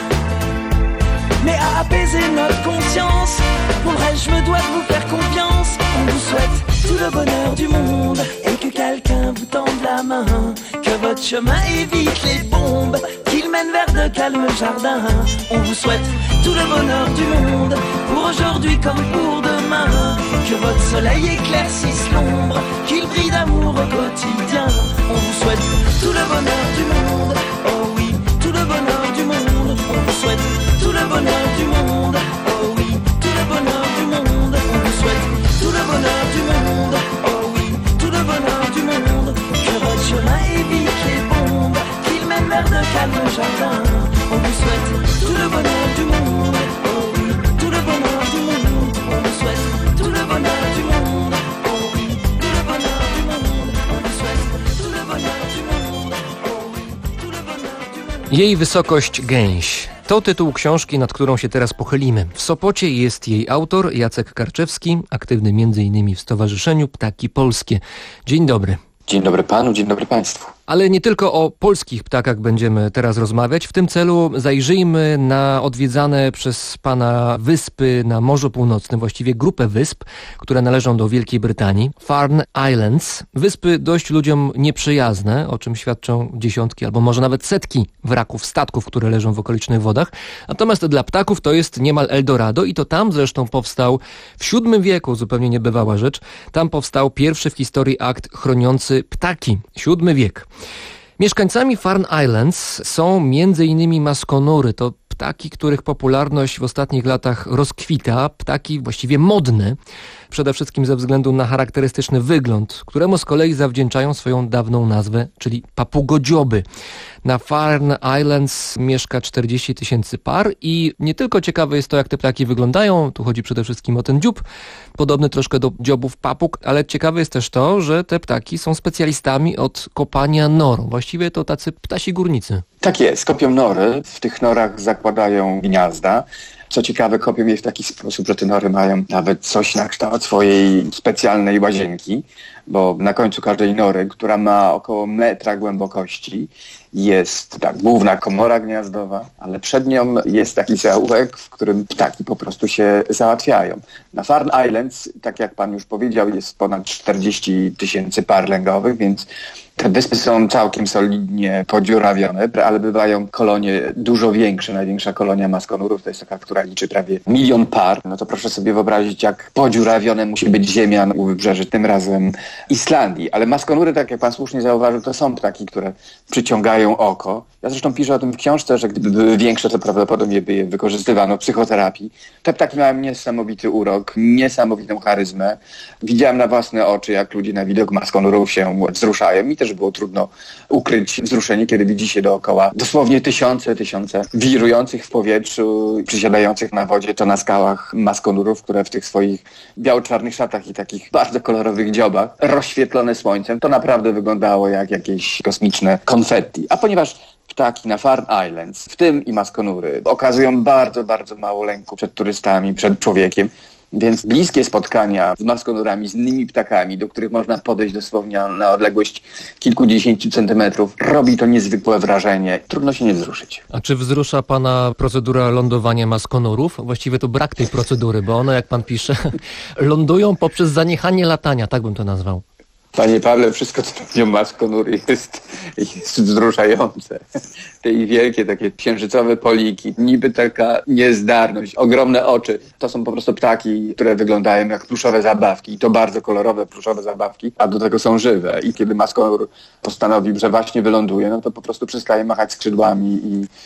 mais à apaiser notre conscience. Pour le reste, je me dois de vous faire confiance. On vous souhaite tout le bonheur du monde et que quelqu'un vous tende la main. Que votre chemin évite les bombes, qu'il mène vers de calmes jardins. On vous souhaite tout le bonheur du monde, pour aujourd'hui comme pour demain. Que votre soleil éclaircisse l'ombre, qu'il brille d'amour au quotidien. On vous souhaite tout le bonheur du monde, oh oui, tout le bonheur du monde. On vous souhaite tout le bonheur du monde, oh oui, tout le bonheur du monde. On vous souhaite tout le bonheur du monde, oh oui, tout le bonheur du monde. Que votre chemin évite les bombes, qu'il mène vers de calmes jardins. On vous souhaite tout le bonheur du monde, oh oui, tout le bonheur du monde. On vous souhaite tout le bonheur du monde, oh oui, tout le bonheur du monde. On vous souhaite tout le bonheur du monde, oh oui, tout le bonheur du monde.
Jej wysokość gęś. To tytuł książki, nad którą się teraz pochylimy. W Sopocie jest jej autor Jacek Karczewski, aktywny między innymi w Stowarzyszeniu Ptaki Polskie. Dzień dobry.
Dzień dobry panu, dzień dobry państwu.
Ale nie tylko o polskich ptakach będziemy teraz rozmawiać. W tym celu zajrzyjmy na odwiedzane przez pana wyspy na Morzu Północnym, właściwie grupę wysp, które należą do Wielkiej Brytanii. Farne Islands. Wyspy dość ludziom nieprzyjazne, o czym świadczą dziesiątki albo może nawet setki wraków statków, które leżą w okolicznych wodach. Natomiast dla ptaków to jest niemal Eldorado i to tam zresztą powstał w siódmym wieku, zupełnie niebywała rzecz, tam powstał pierwszy w historii akt chroniący ptaki. siódmy wiek. Mieszkańcami Farne Islands są między innymi maskonury. To ptaki, których popularność w ostatnich latach rozkwita. Ptaki właściwie modne. Przede wszystkim ze względu na charakterystyczny wygląd, któremu z kolei zawdzięczają swoją dawną nazwę, czyli papugodzioby. Na Farne Islands mieszka czterdzieści tysięcy par i nie tylko ciekawe jest to, jak te ptaki wyglądają, tu chodzi przede wszystkim o ten dziób, podobny troszkę do dziobów papug, ale ciekawe jest też to, że te ptaki są specjalistami od kopania nor. Właściwie to tacy ptasi górnicy.
Tak jest, kopią nory, w tych norach zakładają gniazda. Co ciekawe, kopią je w taki sposób, że te nory mają nawet coś na kształt swojej specjalnej łazienki, bo na końcu każdej nory, która ma około metra głębokości, jest tak główna komora gniazdowa, ale przed nią jest taki zaułek, w którym ptaki po prostu się załatwiają. Na Farne Islands, tak jak pan już powiedział, jest ponad czterdzieści tysięcy par lęgowych, więc te wyspy są całkiem solidnie podziurawione, ale bywają kolonie dużo większe. Największa kolonia maskonurów to jest taka, która liczy prawie milion par. No to proszę sobie wyobrazić, jak podziurawione musi być ziemia u wybrzeży, tym razem Islandii. Ale maskonury, tak jak pan słusznie zauważył, to są ptaki, które przyciągają oko. Ja zresztą piszę o tym w książce, że gdyby były większe, to prawdopodobnie by je wykorzystywano w psychoterapii. Te ptaki mają niesamowity urok, niesamowitą charyzmę. Widziałem na własne oczy, jak ludzie na widok maskonurów się wzruszają. Mi też było trudno ukryć wzruszenie, kiedy widzi się dookoła dosłownie tysiące, tysiące wirujących w powietrzu, przysiadających na wodzie, to na skałach maskonurów, które w tych swoich biało-czarnych szatach i takich bardzo kolorowych dziobach, rozświetlone słońcem, to naprawdę wyglądało jak jakieś kosmiczne konfetti. A ponieważ ptaki na Farne Islands, w tym i maskonury, okazują bardzo, bardzo mało lęku przed turystami, przed człowiekiem, więc bliskie spotkania z maskonurami, z innymi ptakami, do których można podejść dosłownie na odległość kilkudziesięciu centymetrów, robi to niezwykłe wrażenie. Trudno się nie wzruszyć.
A czy wzrusza pana procedura lądowania maskonurów? Właściwie to brak tej procedury, bo one, jak pan pisze, lądują poprzez zaniechanie latania, tak bym to nazwał.
Panie Pawle, wszystko co robią maskonury jest, jest wzruszające. Te ich wielkie, takie księżycowe poliki, niby taka niezdarność, ogromne oczy. To są po prostu ptaki, które wyglądają jak pluszowe zabawki. I to bardzo kolorowe pluszowe zabawki, a do tego są żywe. I kiedy maskonur postanowił, że właśnie wyląduje, no to po prostu przestaje machać skrzydłami i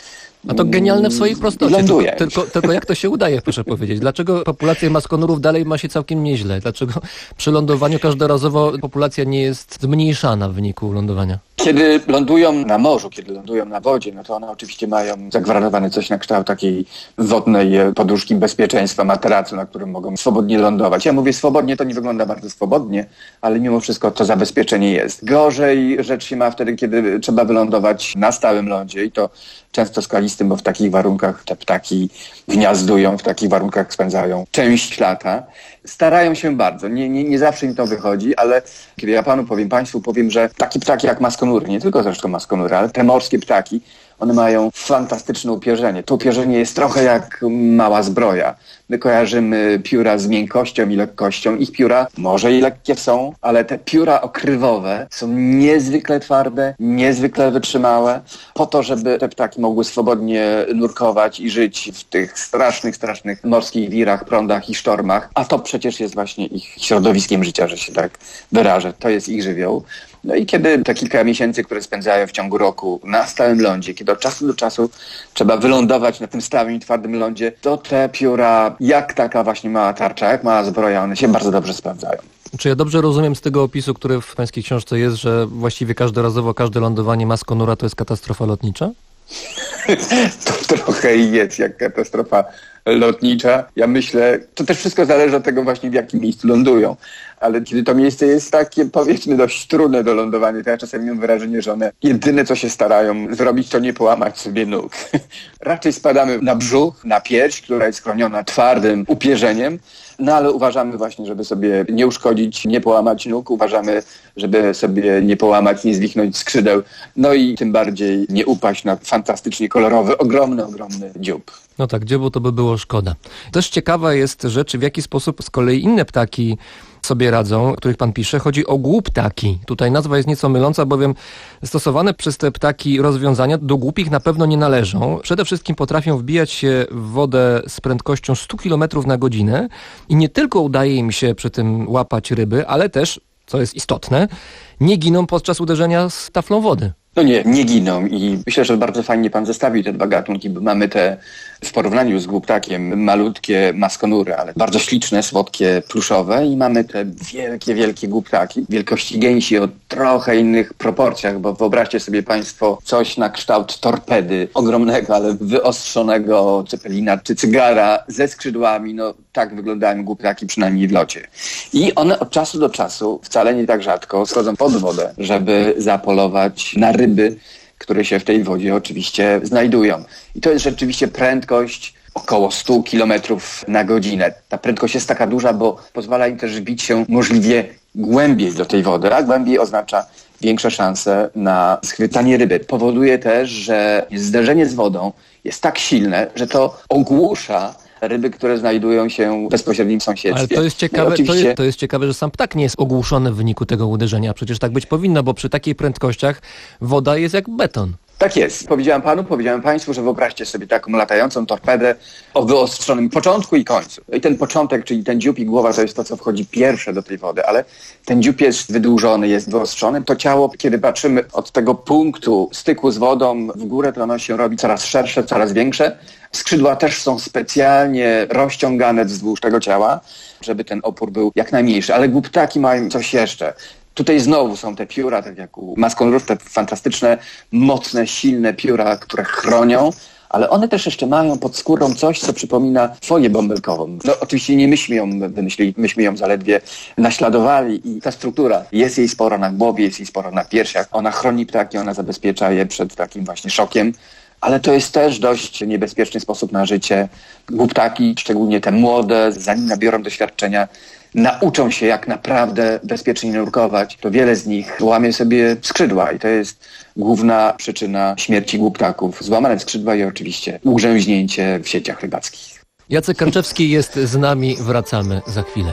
A to genialne w swojej prostocie.
ląduje.
Tylko, tylko, tylko jak to się udaje, proszę powiedzieć? Dlaczego populacja maskonurów dalej ma się całkiem nieźle? Dlaczego przy lądowaniu każdorazowo populacja nie jest zmniejszana w wyniku lądowania?
Kiedy lądują na morzu, kiedy lądują na wodzie, no to one oczywiście mają zagwarantowane coś na kształt takiej wodnej poduszki bezpieczeństwa, materacu, na którym mogą swobodnie lądować. Ja mówię swobodnie, to nie wygląda bardzo swobodnie, ale mimo wszystko to zabezpieczenie jest. Gorzej rzecz się ma wtedy, kiedy trzeba wylądować na stałym lądzie i to często skalistym, bo w takich warunkach te ptaki gniazdują, w takich warunkach spędzają część lata. Starają się bardzo, nie, nie, nie zawsze im to wychodzi, ale kiedy ja panu powiem, państwu powiem, że takie ptaki jak maskonury, nie tylko zresztą maskonury, ale te morskie ptaki, one mają fantastyczne upierzenie. To upierzenie jest trochę jak mała zbroja. My kojarzymy pióra z miękkością i lekkością. Ich pióra może i lekkie są, ale te pióra okrywowe są niezwykle twarde, niezwykle wytrzymałe, po to, żeby te ptaki mogły swobodnie nurkować i żyć w tych strasznych, strasznych morskich wirach, prądach i sztormach. A to przecież jest właśnie ich środowiskiem życia, że się tak wyrażę. To jest ich żywioł. No i kiedy te kilka miesięcy, które spędzają w ciągu roku na stałym lądzie, kiedy od czasu do czasu trzeba wylądować na tym stałym i twardym lądzie, to te pióra, jak taka właśnie mała tarcza, jak mała zbroja, one się bardzo dobrze sprawdzają.
Czy ja dobrze rozumiem z tego opisu, który w pańskiej książce jest, że właściwie każdorazowo każde lądowanie maskonura to jest katastrofa lotnicza?
To trochę jest jak katastrofa lotnicza. Ja myślę, to też wszystko zależy od tego właśnie, w jakim miejscu lądują. Ale kiedy to miejsce jest takie, powiedzmy, dość trudne do lądowania, to ja czasami mam wrażenie, że one jedyne, co się starają zrobić, to nie połamać sobie nóg. Raczej spadamy na brzuch, na pierś, która jest chroniona twardym upierzeniem, no ale uważamy właśnie, żeby sobie nie uszkodzić, nie połamać nóg, uważamy, żeby sobie nie połamać, nie zwichnąć skrzydeł, no i tym bardziej nie upaść na fantastycznie kolorowy, ogromny, ogromny dziób.
No tak, dziobu to by było szkoda. Też ciekawa jest rzecz, w jaki sposób z kolei inne ptaki sobie radzą, o których pan pisze. Chodzi o głuptaki. Tutaj nazwa jest nieco myląca, bowiem stosowane przez te ptaki rozwiązania do głupich na pewno nie należą. Przede wszystkim potrafią wbijać się w wodę z prędkością sto kilometrów na godzinę i nie tylko udaje im się przy tym łapać ryby, ale też, co jest istotne, nie giną podczas uderzenia z taflą wody.
No nie, nie giną i myślę, że bardzo fajnie pan zestawił te dwa gatunki, bo mamy te w porównaniu z głuptakiem malutkie maskonury, ale bardzo śliczne, słodkie, pluszowe i mamy te wielkie, wielkie głuptaki wielkości gęsi o trochę innych proporcjach, bo wyobraźcie sobie państwo coś na kształt torpedy, ogromnego, ale wyostrzonego cepelina czy cygara ze skrzydłami, no tak wyglądają głuptaki przynajmniej w locie. I one od czasu do czasu, wcale nie tak rzadko, schodzą pod wodę, żeby zapolować na ryby, które się w tej wodzie oczywiście znajdują. I to jest rzeczywiście prędkość około sto kilometrów na godzinę. Ta prędkość jest taka duża, bo pozwala im też wbić się możliwie głębiej do tej wody, a głębiej oznacza większe szanse na schwytanie ryby. Powoduje też, że zderzenie z wodą jest tak silne, że to ogłusza ryby, które znajdują się w bezpośrednim sąsiedztwie.
Ale to jest ciekawe, oczywiście... to, jest, to jest ciekawe, że sam ptak nie jest ogłuszony w wyniku tego uderzenia. Przecież tak być powinno, bo przy takiej prędkościach woda jest jak beton.
Tak jest. Powiedziałem panu, powiedziałem państwu, że wyobraźcie sobie taką latającą torpedę o wyostrzonym początku i końcu. I ten początek, czyli ten dziób i głowa, to jest to, co wchodzi pierwsze do tej wody, ale ten dziób jest wydłużony, jest wyostrzony. To ciało, kiedy patrzymy od tego punktu styku z wodą w górę, to ono się robi coraz szersze, coraz większe. Skrzydła też są specjalnie rozciągane wzdłuż tego ciała, żeby ten opór był jak najmniejszy. Ale głuptaki mają coś jeszcze. Tutaj znowu są te pióra, tak jak u maskonurów, te fantastyczne, mocne, silne pióra, które chronią, ale one też jeszcze mają pod skórą coś, co przypomina folię bąbelkową. No oczywiście nie myśmy ją wymyślili, myśmy ją zaledwie naśladowali i ta struktura, jest jej sporo na głowie, jest jej sporo na piersiach. Ona chroni ptaki, ona zabezpiecza je przed takim właśnie szokiem. Ale to jest też dość niebezpieczny sposób na życie. Głuptaki, szczególnie te młode, zanim nabiorą doświadczenia, nauczą się jak naprawdę bezpiecznie nurkować, to wiele z nich łamie sobie skrzydła i to jest główna przyczyna śmierci głuptaków. Złamane skrzydła i oczywiście ugrzęźnięcie w sieciach rybackich.
Jacek Karczewski jest z nami, wracamy za chwilę.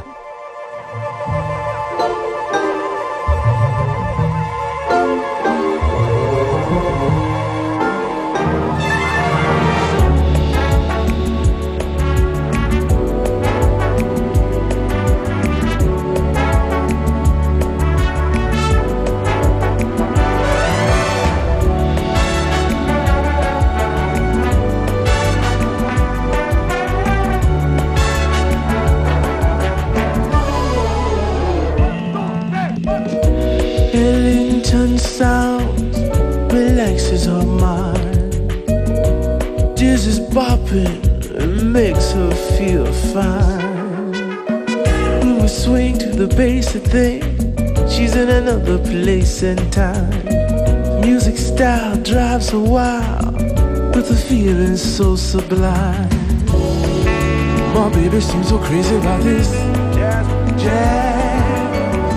is her mind. Dizzy's bopping and makes her feel fine. When we swing to the bass, I think she's in another place and time. Music style drives her wild with a feeling so sublime. My baby seems so crazy about this jazz, jazz.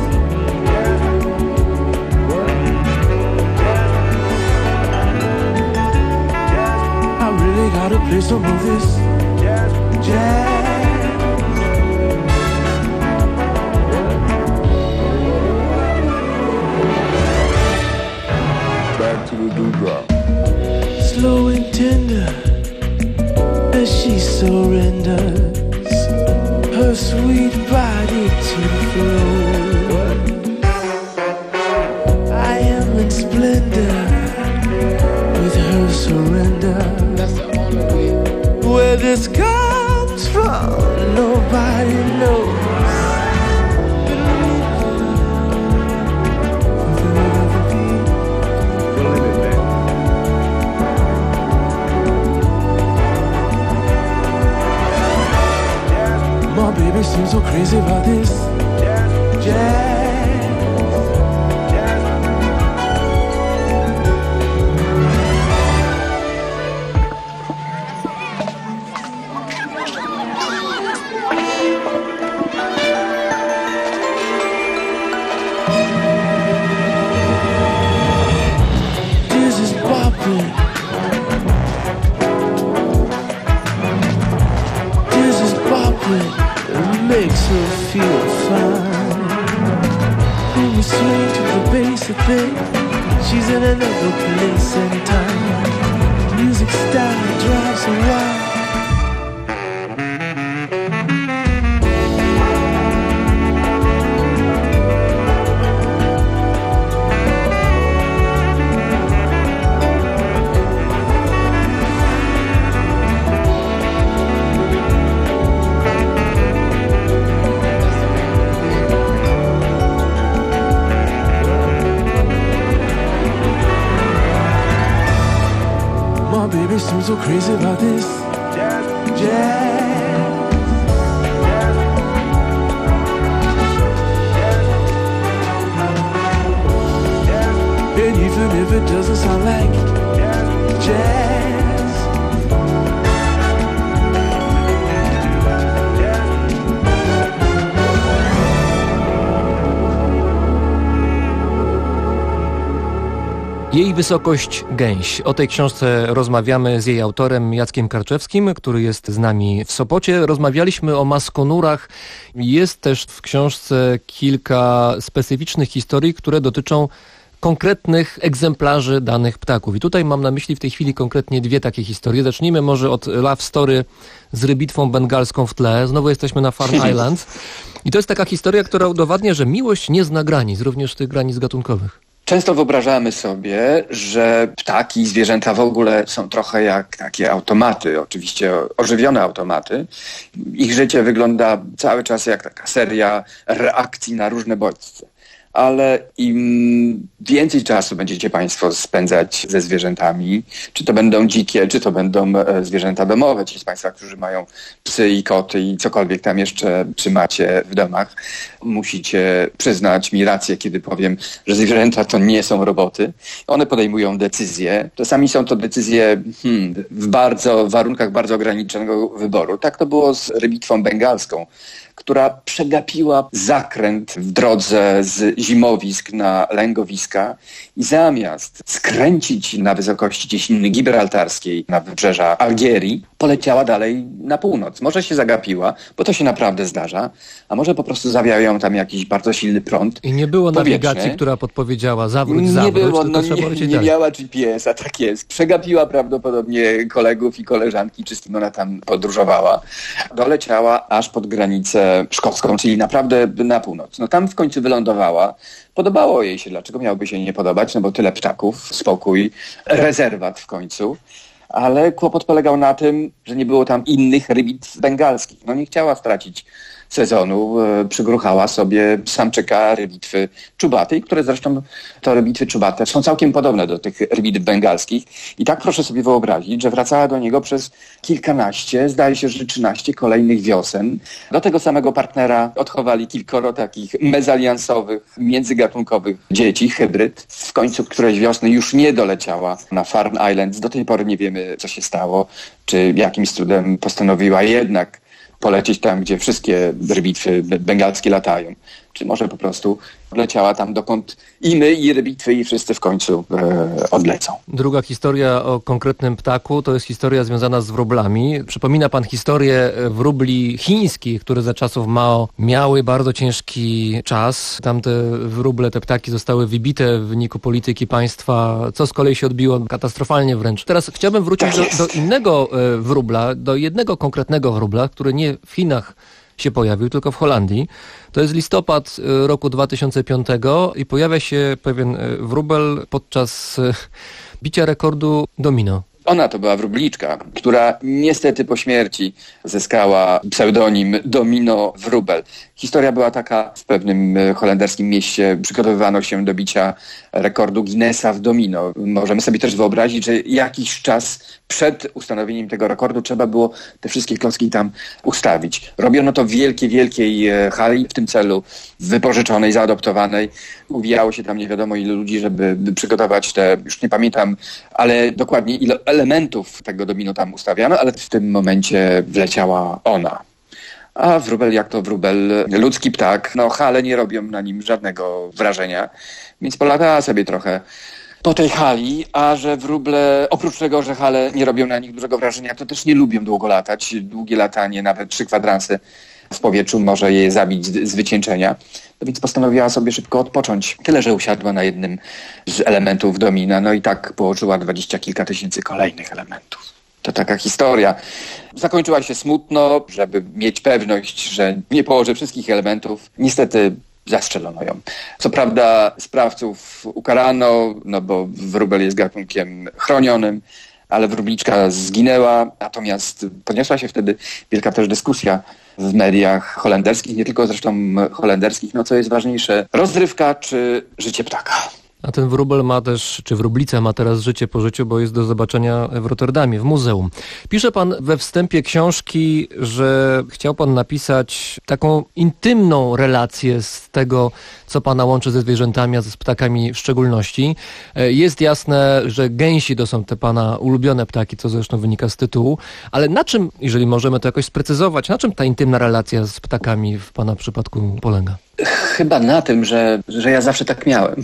I really gotta play some of this jazz, jazz. Back to the dewdrop. Slow and tender as she surrenders her sweet body to the floor. I am in splendor with her surrender. Where this comes from, nobody knows. My baby seems so crazy about this jazz, jazz, jazz. This is bopping. This is bopping. Makes her feel fine. When we swing to the bass, I think she's in another place and time. Music style drives her wild. Baby seems so crazy about this jazz, jazz, jazz, jazz. And even if it doesn't sound like jazz, jazz.
Jej wysokość Gęś. O tej książce rozmawiamy z jej autorem Jackiem Karczewskim, który jest z nami w Sopocie. Rozmawialiśmy o maskonurach. Jest też w książce kilka specyficznych historii, które dotyczą konkretnych egzemplarzy danych ptaków. I tutaj mam na myśli w tej chwili konkretnie dwie takie historie. Zacznijmy może od Love Story z rybitwą bengalską w tle. Znowu jesteśmy na Farm Island. I to jest taka historia, która udowadnia, że miłość nie zna granic, również tych granic gatunkowych.
Często wyobrażamy sobie, że ptaki, zwierzęta w ogóle są trochę jak takie automaty, oczywiście ożywione automaty. Ich życie wygląda cały czas jak taka seria reakcji na różne bodźce. Ale im więcej czasu będziecie Państwo spędzać ze zwierzętami, czy to będą dzikie, czy to będą zwierzęta domowe, ci z Państwa, którzy mają psy i koty i cokolwiek tam jeszcze trzymacie w domach, musicie przyznać mi rację, kiedy powiem, że zwierzęta to nie są roboty. One podejmują decyzje. Czasami są to decyzje hmm, w bardzo, warunkach bardzo ograniczonego wyboru. Tak to było z rybitwą bengalską, która przegapiła zakręt w drodze z zimowisk na lęgowiska i zamiast skręcić na wysokości cieśniny gibraltarskiej na wybrzeża Algierii, poleciała dalej na północ. Może się zagapiła, bo to się naprawdę zdarza, a może po prostu zawiał ją tam jakiś bardzo silny prąd.
I nie było
powietrzny.
nawigacji, która podpowiedziała zawróć,
nie
zawróć,
było,
tylko
no
trzeba
nie, nie
dalej.
miała G P S a, tak jest. Przegapiła prawdopodobnie kolegów i koleżanki, czy z kim ona tam podróżowała. Doleciała aż pod granicę szkocką, czyli naprawdę na północ. No tam w końcu wylądowała. Podobało jej się. Dlaczego miałoby się nie podobać? No bo tyle ptaków, spokój, rezerwat w końcu. Ale kłopot polegał na tym, że nie było tam innych rybitw bengalskich. No nie chciała stracić sezonu e, przygruchała sobie samczyka rybitwy czubatej, które zresztą to rybitwy czubate są całkiem podobne do tych rybitw bengalskich. I tak proszę sobie wyobrazić, że wracała do niego przez kilkanaście, zdaje się, że trzynaście kolejnych wiosen. Do tego samego partnera odchowali kilkoro takich mezaliansowych, międzygatunkowych dzieci, hybryd. W końcu któreś wiosny już nie doleciała na Farne Islands. Do tej pory nie wiemy, co się stało, czy jakimś cudem postanowiła jednak polecieć tam, gdzie wszystkie rybitwy bengalskie latają. Czy może po prostu leciała tam, dokąd i my, i rybitwy, i wszyscy w końcu e, odlecą.
Druga historia o konkretnym ptaku to jest historia związana z wróblami. Przypomina pan historię wróbli chińskich, które za czasów Mao miały bardzo ciężki czas. Tamte wróble, te ptaki zostały wybite w wyniku polityki państwa, co z kolei się odbiło katastrofalnie wręcz. Teraz chciałbym wrócić do, do innego wróbla, do jednego konkretnego wróbla, który nie w Chinach się pojawił, tylko w Holandii. To jest listopad roku dwa tysiące piątego i pojawia się pewien wróbel podczas bicia rekordu domino.
Ona to była wróbliczka, która niestety po śmierci zyskała pseudonim Domino Wróbel. Historia była taka: w pewnym holenderskim mieście przygotowywano się do bicia rekordu Guinnessa w domino. Możemy sobie też wyobrazić, że jakiś czas przed ustanowieniem tego rekordu trzeba było te wszystkie klocki tam ustawić. Robiono to w wielkiej, wielkiej hali w tym celu, wypożyczonej, zaadoptowanej. Uwijało się tam nie wiadomo ile ludzi, żeby przygotować te, już nie pamiętam, ale dokładnie ile elementów tego domino tam ustawiano, ale w tym momencie wleciała ona. A wróbel, jak to wróbel, ludzki ptak, no hale nie robią na nim żadnego wrażenia, więc polatała sobie trochę po tej hali, a że wróble, oprócz tego, że hale nie robią na nich dużego wrażenia, to też nie lubią długo latać. Długie latanie, nawet trzy kwadranse w powietrzu może je zabić z, z wycieńczenia. No więc postanowiła sobie szybko odpocząć. Tyle, że usiadła na jednym z elementów domina, no i tak położyła dwadzieścia kilka tysięcy kolejnych elementów. To taka historia. Zakończyła się smutno, żeby mieć pewność, że nie położy wszystkich elementów. Niestety zastrzelono ją. Co prawda sprawców ukarano, no bo wróbel jest gatunkiem chronionym, ale wróbliczka zginęła, natomiast podniosła się wtedy wielka też dyskusja w mediach holenderskich, nie tylko zresztą holenderskich, no co jest ważniejsze, rozrywka czy życie ptaka.
A ten wróbel ma też, czy wróblica ma teraz życie po życiu, bo jest do zobaczenia w Rotterdamie, w muzeum. Pisze pan we wstępie książki, że chciał pan napisać taką intymną relację z tego, co pana łączy ze zwierzętami, a z ptakami w szczególności. Jest jasne, że gęsi to są te pana ulubione ptaki, co zresztą wynika z tytułu, ale na czym, jeżeli możemy to jakoś sprecyzować, na czym ta intymna relacja z ptakami w pana przypadku polega?
Chyba na tym, że, że ja zawsze tak miałem.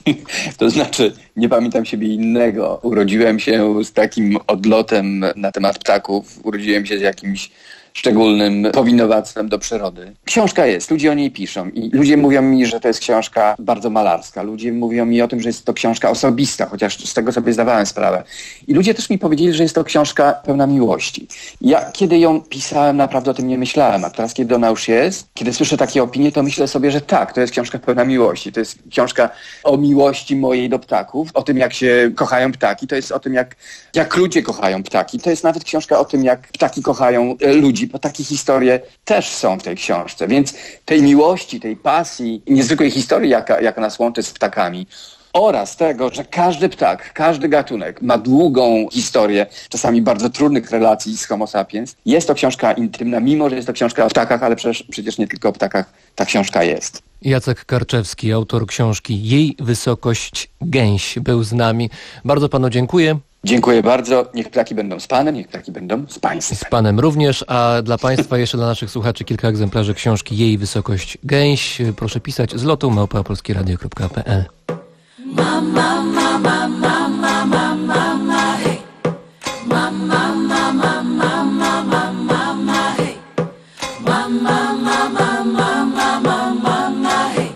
To znaczy, nie pamiętam siebie innego. Urodziłem się z takim odlotem na temat ptaków. Urodziłem się z jakimś szczególnym powinowactwem do przyrody. Książka jest, ludzie o niej piszą i ludzie mówią mi, że to jest książka bardzo malarska. Ludzie mówią mi o tym, że jest to książka osobista, chociaż z tego sobie zdawałem sprawę. I ludzie też mi powiedzieli, że jest to książka pełna miłości. Ja kiedy ją pisałem, naprawdę o tym nie myślałem, a teraz kiedy ona już jest, kiedy słyszę takie opinie, to myślę sobie, że tak, to jest książka pełna miłości. To jest książka o miłości mojej do ptaków, o tym, jak się kochają ptaki, to jest o tym, jak, jak ludzie kochają ptaki. To jest nawet książka o tym, jak ptaki kochają e, ludzi, bo takie historie też są w tej książce. Więc tej miłości, tej pasji i niezwykłej historii, jaka, jaka nas łączy z ptakami, oraz tego, że każdy ptak, każdy gatunek ma długą historię, czasami bardzo trudnych relacji z Homo sapiens. Jest to książka intymna, mimo że jest to książka o ptakach, ale przecież, przecież nie tylko o ptakach ta książka jest.
Jacek Karczewski, autor książki Jej Wysokość Gęś, był z nami. Bardzo panu dziękuję.
Dziękuję bardzo. Niech ptaki będą z panem, niech ptaki będą z państwem.
Z panem również, a dla państwa jeszcze, dla naszych słuchaczy, kilka egzemplarzy książki Jej Wysokość Gęś. Proszę pisać z lotu małpa polskieradio kropka p l.
Mama, mama, mama, mama, mama, hey. Mama, mama, mama, mama, mama, hey. Mama, mama, mama, mama, mama, hey.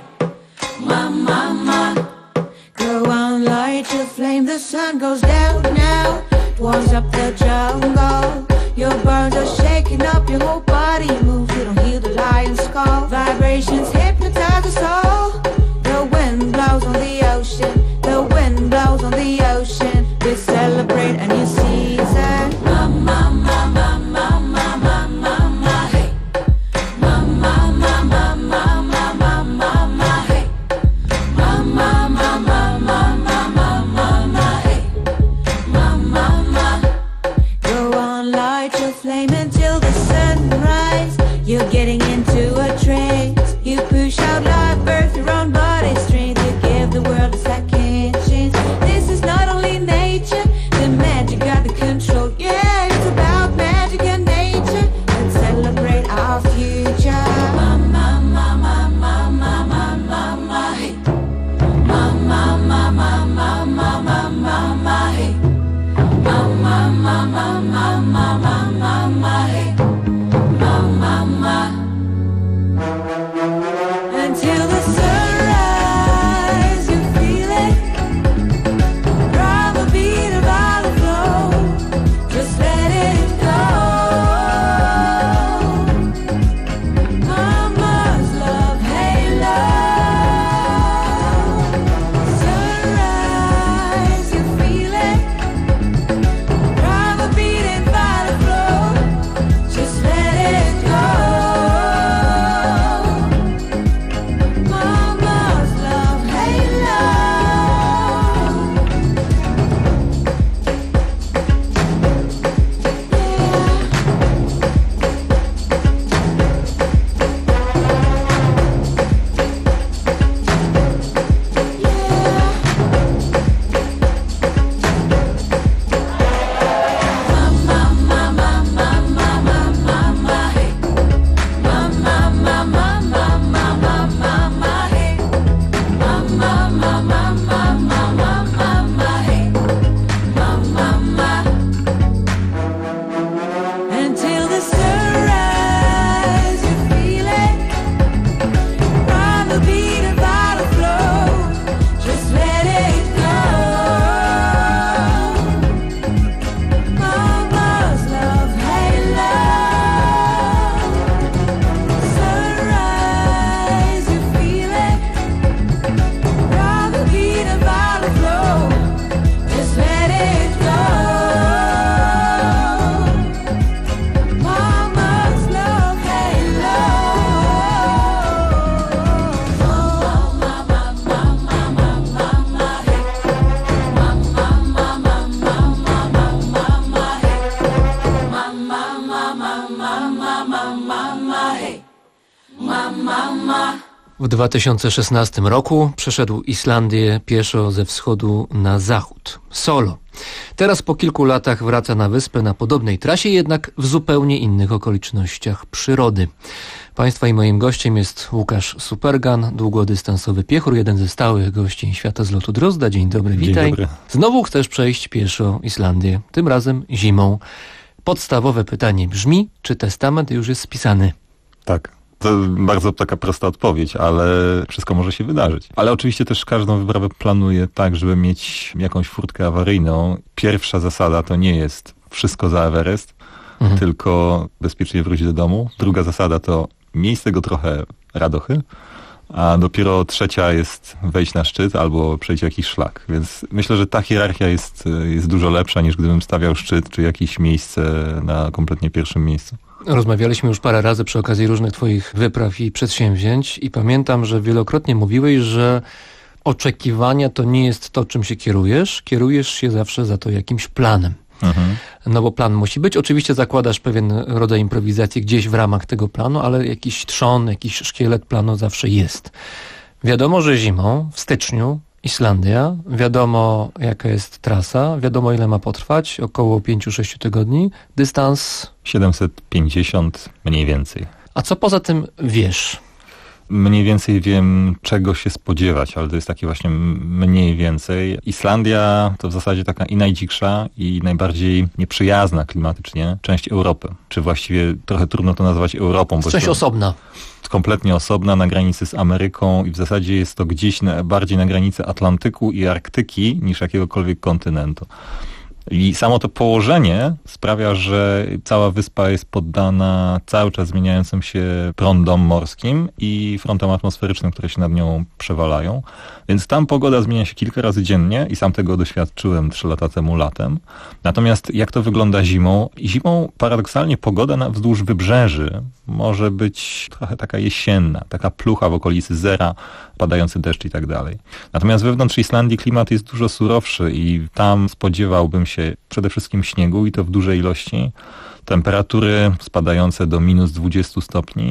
Mama, mama. Go on, light your flame, the sun goes down now. Warms up the jungle. Your burns are shaking up, your whole body moves. You don't hear the lion's call. Vibrations hypnotize us all. The wind blows on the ocean. The wind blows on the ocean. We celebrate a new season. Mama, mama, mama, mama, mama, hey. Mama. mama, mama, mama, mama, hey, mama, mama. Until the sunrise, you feel it. Drive a beat about the flow. Just let it go. Mama's love, hey love. Sunrise, you feel it. Drive a beat about the flow. Just let it go. Mama's love, hey love. Until the sunrise, you feel it. Rhyme the beat about the flow. Just let it go. Mama's love, hey love. Sunrise, you feel it. Rhyme the beat about the flow. Just let it go. Mama's love, hey
W dwa tysiące szesnastym roku przeszedł Islandię pieszo ze wschodu na zachód, solo. Teraz po kilku latach wraca na wyspę na podobnej trasie, jednak w zupełnie innych okolicznościach przyrody. Państwa i moim gościem jest Łukasz Supergan, długodystansowy piechur, jeden ze stałych gości Świata z lotu Drozda. Dzień dobry,
Dzień
witaj.
dobry.
Znowu chcesz przejść pieszo Islandię, tym razem zimą. Podstawowe pytanie brzmi, czy testament już jest spisany?
Tak. To bardzo taka prosta odpowiedź, ale wszystko może się wydarzyć. Ale oczywiście też każdą wyprawę planuję tak, żeby mieć jakąś furtkę awaryjną. Pierwsza zasada to nie jest wszystko za Everest, mhm. tylko bezpiecznie wrócić do domu. Druga zasada to mieć z tego trochę radochy, a dopiero trzecia jest wejść na szczyt albo przejść jakiś szlak. Więc myślę, że ta hierarchia jest, jest dużo lepsza niż gdybym stawiał szczyt czy jakieś miejsce na kompletnie pierwszym miejscu.
Rozmawialiśmy już parę razy przy okazji różnych twoich wypraw i przedsięwzięć i pamiętam, że wielokrotnie mówiłeś, że oczekiwania to nie jest to, czym się kierujesz. Kierujesz się zawsze za to jakimś planem. Mhm. No bo plan musi być. Oczywiście zakładasz pewien rodzaj improwizacji gdzieś w ramach tego planu, ale jakiś trzon, jakiś szkielet planu zawsze jest. Wiadomo, że zimą, w styczniu, Islandia, wiadomo jaka jest trasa, wiadomo ile ma potrwać, około pięć do sześciu tygodni, dystans
siedemset pięćdziesiąt mniej więcej.
A co poza tym wiesz?
Mniej więcej wiem, czego się spodziewać, ale to jest takie właśnie mniej więcej. Islandia to w zasadzie taka i najdziksza, i najbardziej nieprzyjazna klimatycznie część Europy. Czy właściwie trochę trudno to nazwać Europą. Bo
część
to
osobna.
Kompletnie osobna, na granicy z Ameryką i w zasadzie jest to gdzieś na, bardziej na granicy Atlantyku i Arktyki niż jakiegokolwiek kontynentu. I samo to położenie sprawia, że cała wyspa jest poddana cały czas zmieniającym się prądom morskim i frontom atmosferycznym, które się nad nią przewalają. Więc tam pogoda zmienia się kilka razy dziennie i sam tego doświadczyłem trzy lata temu latem. Natomiast jak to wygląda zimą? Zimą paradoksalnie pogoda na wzdłuż wybrzeży może być trochę taka jesienna, taka plucha w okolicy zera, padający deszcz i tak dalej. Natomiast wewnątrz Islandii klimat jest dużo surowszy i tam spodziewałbym się przede wszystkim śniegu i to w dużej ilości, temperatury spadające do minus dwudziestu stopni,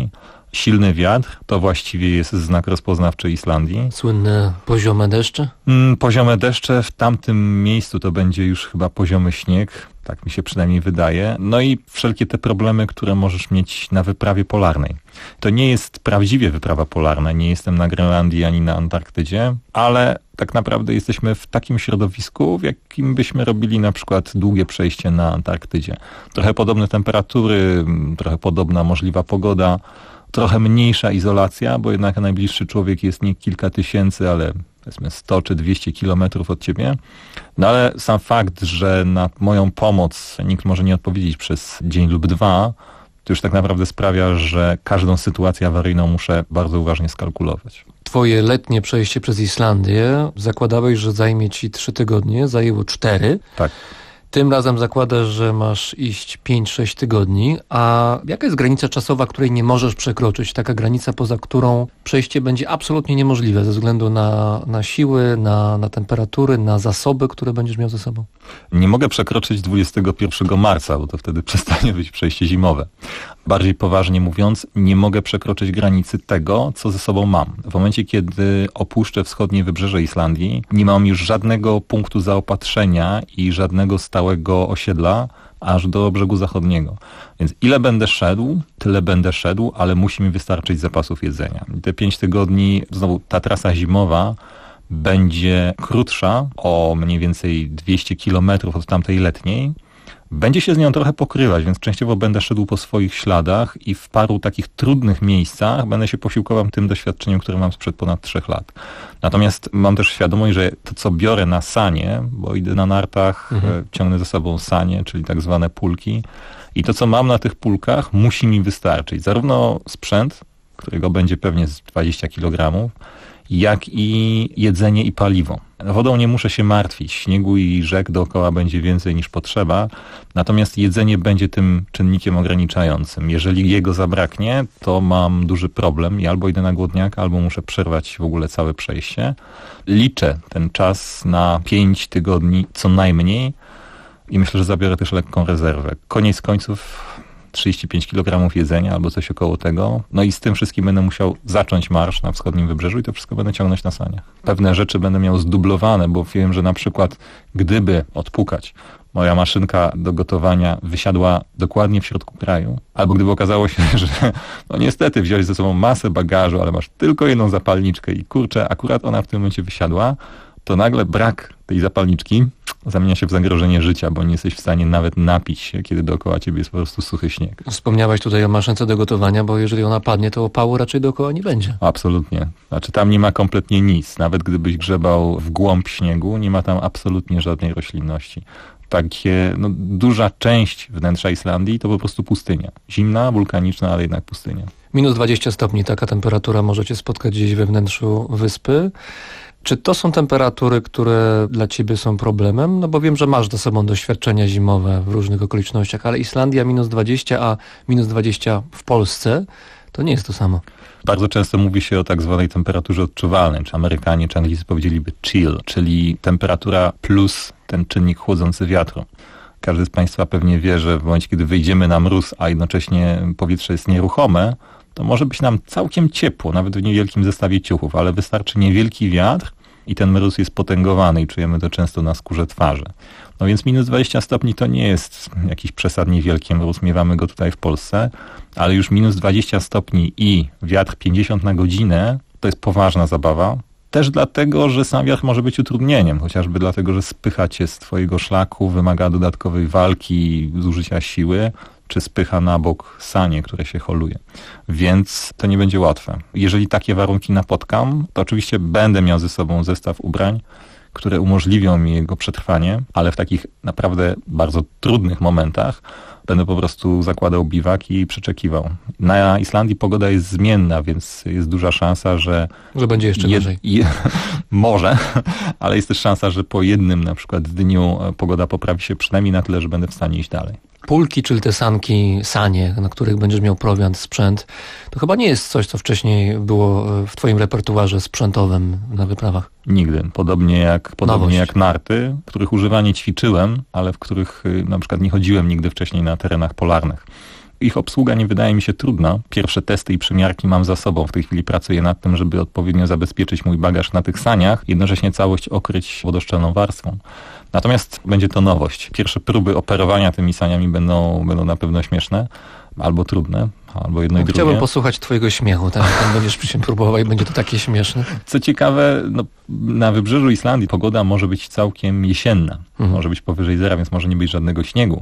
silny wiatr to właściwie jest znak rozpoznawczy Islandii.
Słynne poziome deszcze?
Mm, poziome deszcze w tamtym miejscu to będzie już chyba poziomy śnieg. Tak mi się przynajmniej wydaje. No i wszelkie te problemy, które możesz mieć na wyprawie polarnej. To nie jest prawdziwie wyprawa polarna. Nie jestem na Grenlandii ani na Antarktydzie, ale tak naprawdę jesteśmy w takim środowisku, w jakim byśmy robili na przykład długie przejście na Antarktydzie. Trochę podobne temperatury, trochę podobna możliwa pogoda, trochę mniejsza izolacja, bo jednak najbliższy człowiek jest nie kilka tysięcy, ale powiedzmy sto czy dwieście kilometrów od ciebie. No ale sam fakt, że na moją pomoc nikt może nie odpowiedzieć przez dzień lub dwa, to już tak naprawdę sprawia, że każdą sytuację awaryjną muszę bardzo uważnie skalkulować.
Twoje letnie przejście przez Islandię zakładałeś, że zajmie ci trzy tygodnie, zajęło cztery.
Tak.
Tym razem zakładasz, że masz iść pięć sześć tygodni, a jaka jest granica czasowa, której nie możesz przekroczyć? Taka granica, poza którą przejście będzie absolutnie niemożliwe ze względu na, na siły, na, na temperatury, na zasoby, które będziesz miał ze sobą?
Nie mogę przekroczyć dwudziestego pierwszego marca, bo to wtedy przestanie być przejście zimowe. Bardziej poważnie mówiąc, nie mogę przekroczyć granicy tego, co ze sobą mam. W momencie, kiedy opuszczę wschodnie wybrzeże Islandii, nie mam już żadnego punktu zaopatrzenia i żadnego stałego osiedla aż do brzegu zachodniego. Więc ile będę szedł, tyle będę szedł, ale musi mi wystarczyć zapasów jedzenia. I te pięć tygodni, znowu ta trasa zimowa będzie krótsza o mniej więcej dwieście kilometrów od tamtej letniej. Będzie się z nią trochę pokrywać, więc częściowo będę szedł po swoich śladach i w paru takich trudnych miejscach będę się posiłkował tym doświadczeniem, które mam sprzed ponad trzech lat. Natomiast mam też świadomość, że to, co biorę na sanie, bo idę na nartach, mhm. ciągnę ze sobą sanie, czyli tak zwane pulki, i to, co mam na tych pulkach, musi mi wystarczyć. Zarówno sprzęt, którego będzie pewnie z dwadzieścia kilogramów, jak i jedzenie i paliwo. Wodą nie muszę się martwić. Śniegu i rzek dookoła będzie więcej niż potrzeba, natomiast jedzenie będzie tym czynnikiem ograniczającym. Jeżeli jego zabraknie, to mam duży problem i albo idę na głodniaka, albo muszę przerwać w ogóle całe przejście. Liczę ten czas na pięć tygodni co najmniej i myślę, że zabiorę też lekką rezerwę. Koniec końców trzydzieści pięć kilogramów jedzenia albo coś około tego. No i z tym wszystkim będę musiał zacząć marsz na wschodnim wybrzeżu i to wszystko będę ciągnąć na saniach. Pewne rzeczy będę miał zdublowane, bo wiem, że na przykład gdyby odpukać, moja maszynka do gotowania wysiadła dokładnie w środku kraju, albo gdyby okazało się, że no niestety wziąłeś ze sobą masę bagażu, ale masz tylko jedną zapalniczkę i kurczę, akurat ona w tym momencie wysiadła, to nagle brak tej zapalniczki zamienia się w zagrożenie życia, bo nie jesteś w stanie nawet napić się, kiedy dookoła ciebie jest po prostu suchy śnieg.
Wspomniałeś tutaj o maszynce do gotowania, bo jeżeli ona padnie, to opału raczej dookoła nie będzie.
Absolutnie. Znaczy tam nie ma kompletnie nic. Nawet gdybyś grzebał w głąb śniegu, nie ma tam absolutnie żadnej roślinności. Takie, no, duża część wnętrza Islandii to po prostu pustynia. Zimna, wulkaniczna, ale jednak pustynia.
Minus dwadzieścia stopni, taka temperatura możecie spotkać gdzieś we wnętrzu wyspy. Czy to są temperatury, które dla ciebie są problemem? No bo wiem, że masz za sobą doświadczenia zimowe w różnych okolicznościach, ale Islandia minus dwadzieścia, a minus dwadzieścia w Polsce to nie jest to samo.
Bardzo często mówi się o tak zwanej temperaturze odczuwalnej, czy Amerykanie, czy Anglicy powiedzieliby chill, czyli temperatura plus ten czynnik chłodzący wiatru. Każdy z Państwa pewnie wie, że w momencie, kiedy wyjdziemy na mróz, a jednocześnie powietrze jest nieruchome, to może być nam całkiem ciepło, nawet w niewielkim zestawie ciuchów, ale wystarczy niewielki wiatr i ten mróz jest potęgowany i czujemy to często na skórze twarzy. No więc minus dwadzieścia stopni to nie jest jakiś przesadnie wielki mróz, miewamy go tutaj w Polsce, ale już minus dwadzieścia stopni i wiatr pięćdziesiąt na godzinę to jest poważna zabawa. Też dlatego, że sam wiatr może być utrudnieniem, chociażby dlatego, że spycha cię z twojego szlaku, wymaga dodatkowej walki, zużycia siły, czy spycha na bok sanie, które się holuje. Więc to nie będzie łatwe. Jeżeli takie warunki napotkam, to oczywiście będę miał ze sobą zestaw ubrań, które umożliwią mi jego przetrwanie, ale w takich naprawdę bardzo trudnych momentach będę po prostu zakładał biwak i przeczekiwał. Na Islandii pogoda jest zmienna, więc jest duża szansa, że...
Że będzie jeszcze
je,
gorzej.
Je, może, ale jest też szansa, że po jednym na przykład dniu pogoda poprawi się przynajmniej na tyle, że będę w stanie iść dalej.
Pulki, czyli te sanki, sanie, na których będziesz miał prowiant, sprzęt, to chyba nie jest coś, co wcześniej było w twoim repertuarze sprzętowym na wyprawach.
Nigdy. Podobnie jak, podobnie jak narty, których używanie ćwiczyłem, ale w których na przykład nie chodziłem nigdy wcześniej na terenach polarnych. Ich obsługa nie wydaje mi się trudna. Pierwsze testy i przymiarki mam za sobą. W tej chwili pracuję nad tym, żeby odpowiednio zabezpieczyć mój bagaż na tych saniach, jednocześnie całość okryć wodoszczelną warstwą. Natomiast będzie to nowość. Pierwsze próby operowania tymi saniami będą, będą na pewno śmieszne, albo trudne, albo jedno i drugie.
Chciałbym posłuchać twojego śmiechu, tak? Jak będziesz przy czym próbował i będzie to takie śmieszne.
Co ciekawe, no, na wybrzeżu Islandii pogoda może być całkiem jesienna. Mhm. Może być powyżej zera, więc może nie być żadnego śniegu.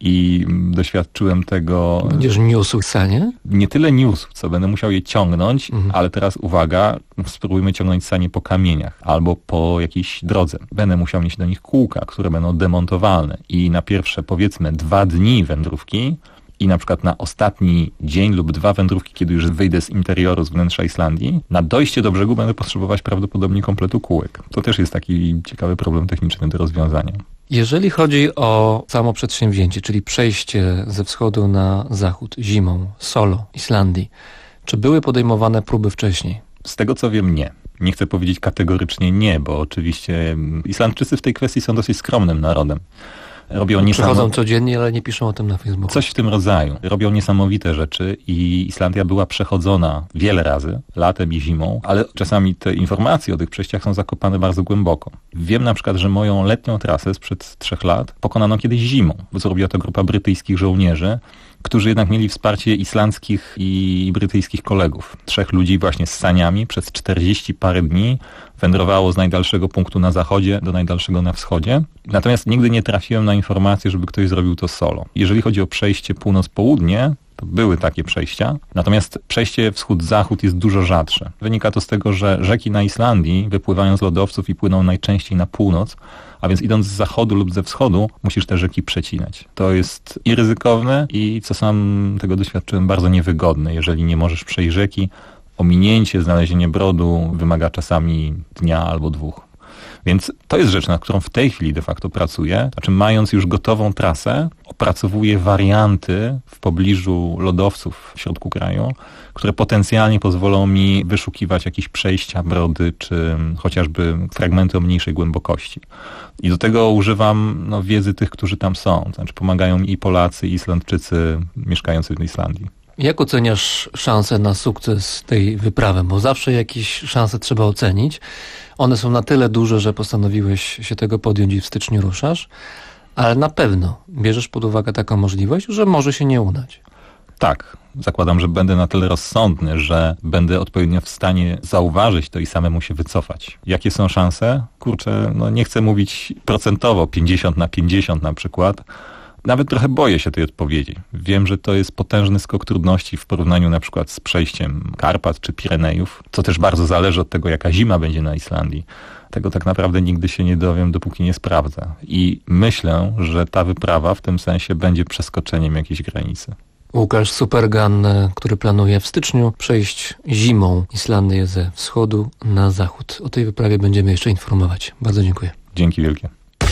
I doświadczyłem tego...
Będziesz niósł sanie?
Nie tyle niósł, co będę musiał je ciągnąć, mhm. ale teraz uwaga, spróbujmy ciągnąć sanie po kamieniach albo po jakiejś drodze. Będę musiał mieć do nich kółka, które będą demontowalne. I na pierwsze, powiedzmy, dwa dni wędrówki i na przykład na ostatni dzień lub dwa wędrówki, kiedy już wyjdę z interioru, z wnętrza Islandii, na dojście do brzegu będę potrzebować prawdopodobnie kompletu kółek. To też jest taki ciekawy problem techniczny do rozwiązania.
Jeżeli chodzi o samo przedsięwzięcie, czyli przejście ze wschodu na zachód zimą, solo Islandii, czy były podejmowane próby wcześniej?
Z tego co wiem, nie. Nie chcę powiedzieć kategorycznie nie, bo oczywiście Islandczycy w tej kwestii są dosyć skromnym narodem. Robią
Przychodzą niesamow... codziennie, ale nie piszą o tym na Facebooku.
Coś w tym rodzaju. Robią niesamowite rzeczy i Islandia była przechodzona wiele razy, latem i zimą, ale czasami te informacje o tych przejściach są zakopane bardzo głęboko. Wiem na przykład, że moją letnią trasę sprzed trzech lat pokonano kiedyś zimą. Zrobiła to grupa brytyjskich żołnierzy, którzy jednak mieli wsparcie islandzkich i brytyjskich kolegów. Trzech ludzi właśnie z saniami przez czterdzieści parę dni wędrowało z najdalszego punktu na zachodzie do najdalszego na wschodzie. Natomiast nigdy nie trafiłem na informację, żeby ktoś zrobił to solo. Jeżeli chodzi o przejście północ-południe, to były takie przejścia. Natomiast przejście wschód-zachód jest dużo rzadsze. Wynika to z tego, że rzeki na Islandii wypływają z lodowców i płyną najczęściej na północ, a więc idąc z zachodu lub ze wschodu, musisz te rzeki przecinać. To jest i ryzykowne i, co sam tego doświadczyłem, bardzo niewygodne. Jeżeli nie możesz przejść rzeki, ominięcie, znalezienie brodu wymaga czasami dnia albo dwóch. Więc to jest rzecz, nad którą w tej chwili de facto pracuję. Znaczy, mając już gotową trasę, opracowuję warianty w pobliżu lodowców w środku kraju, które potencjalnie pozwolą mi wyszukiwać jakieś przejścia, brody, czy chociażby fragmenty o mniejszej głębokości. I do tego używam no, wiedzy tych, którzy tam są. Znaczy, pomagają mi i Polacy, i Islandczycy mieszkający w Islandii.
Jak oceniasz szanse na sukces tej wyprawy? Bo zawsze jakieś szanse trzeba ocenić. One są na tyle duże, że postanowiłeś się tego podjąć i w styczniu ruszasz, ale na pewno bierzesz pod uwagę taką możliwość, że może się nie udać.
Tak. Zakładam, że będę na tyle rozsądny, że będę odpowiednio w stanie zauważyć to i samemu się wycofać. Jakie są szanse? Kurczę, no nie chcę mówić procentowo, pięćdziesiąt na pięćdziesiąt na przykład. Nawet trochę boję się tej odpowiedzi. Wiem, że to jest potężny skok trudności w porównaniu na przykład z przejściem Karpat czy Pirenejów, co też bardzo zależy od tego, jaka zima będzie na Islandii. Tego tak naprawdę nigdy się nie dowiem, dopóki nie sprawdzę. I myślę, że ta wyprawa w tym sensie będzie przeskoczeniem jakiejś granicy.
Łukasz Supergan, który planuje w styczniu przejść zimą Islandię ze wschodu na zachód. O tej wyprawie będziemy jeszcze informować. Bardzo dziękuję.
Dzięki wielkie.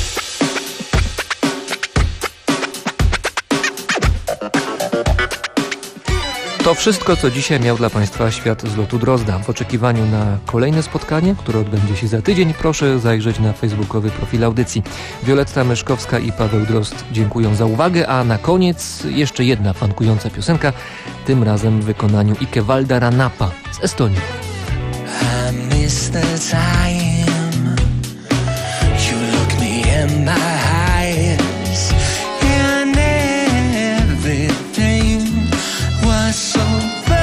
To wszystko, co dzisiaj miał dla Państwa Świat z lotu Drozda. W oczekiwaniu na kolejne spotkanie, które odbędzie się za tydzień, proszę zajrzeć na facebookowy profil audycji. Wioletta Myszkowska i Paweł Drozd dziękują za uwagę, a na koniec jeszcze jedna fankująca piosenka, tym razem w wykonaniu Ikevalda Ranapa z Estonii.
I miss the time you look me in my eyes and everything was so fine.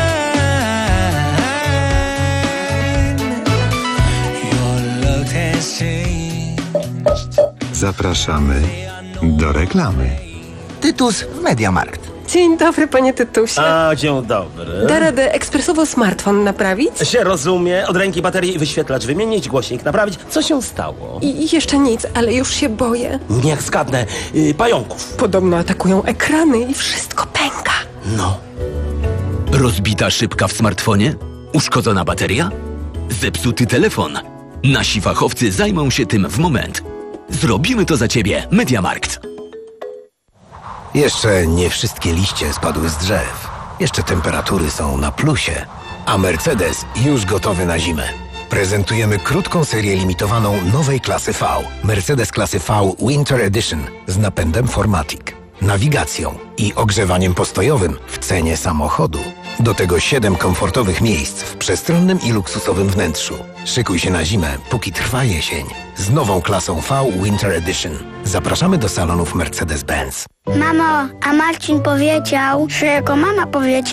Your look has changed.
Zapraszamy do reklamy.
Tytus w Mediamarkt.
Dzień dobry, panie Tytusie.
A, dzień dobry.
Da radę ekspresowo smartfon naprawić?
Się rozumie. Od ręki baterię i wyświetlacz wymienić, głośnik naprawić. Co się stało?
I, I jeszcze nic, ale już się boję.
Niech zgadnę. Yy, pająków.
Podobno atakują ekrany i wszystko pęka.
No.
Rozbita szybka w smartfonie? Uszkodzona bateria? Zepsuty telefon? Nasi fachowcy zajmą się tym w moment. Zrobimy to za ciebie. Mediamarkt.
Jeszcze nie wszystkie liście spadły z drzew. Jeszcze temperatury są na plusie. A Mercedes już gotowy na zimę. Prezentujemy krótką serię limitowaną nowej klasy V. Mercedes klasy V Winter Edition z napędem four matic. nawigacją i ogrzewaniem postojowym w cenie samochodu. Do tego siedem komfortowych miejsc w przestronnym i luksusowym wnętrzu. Szykuj się na zimę, póki trwa jesień. Z nową klasą V Winter Edition. Zapraszamy do salonów Mercedes-Benz.
Mamo, a Marcin powiedział, że jego mama powiedziała,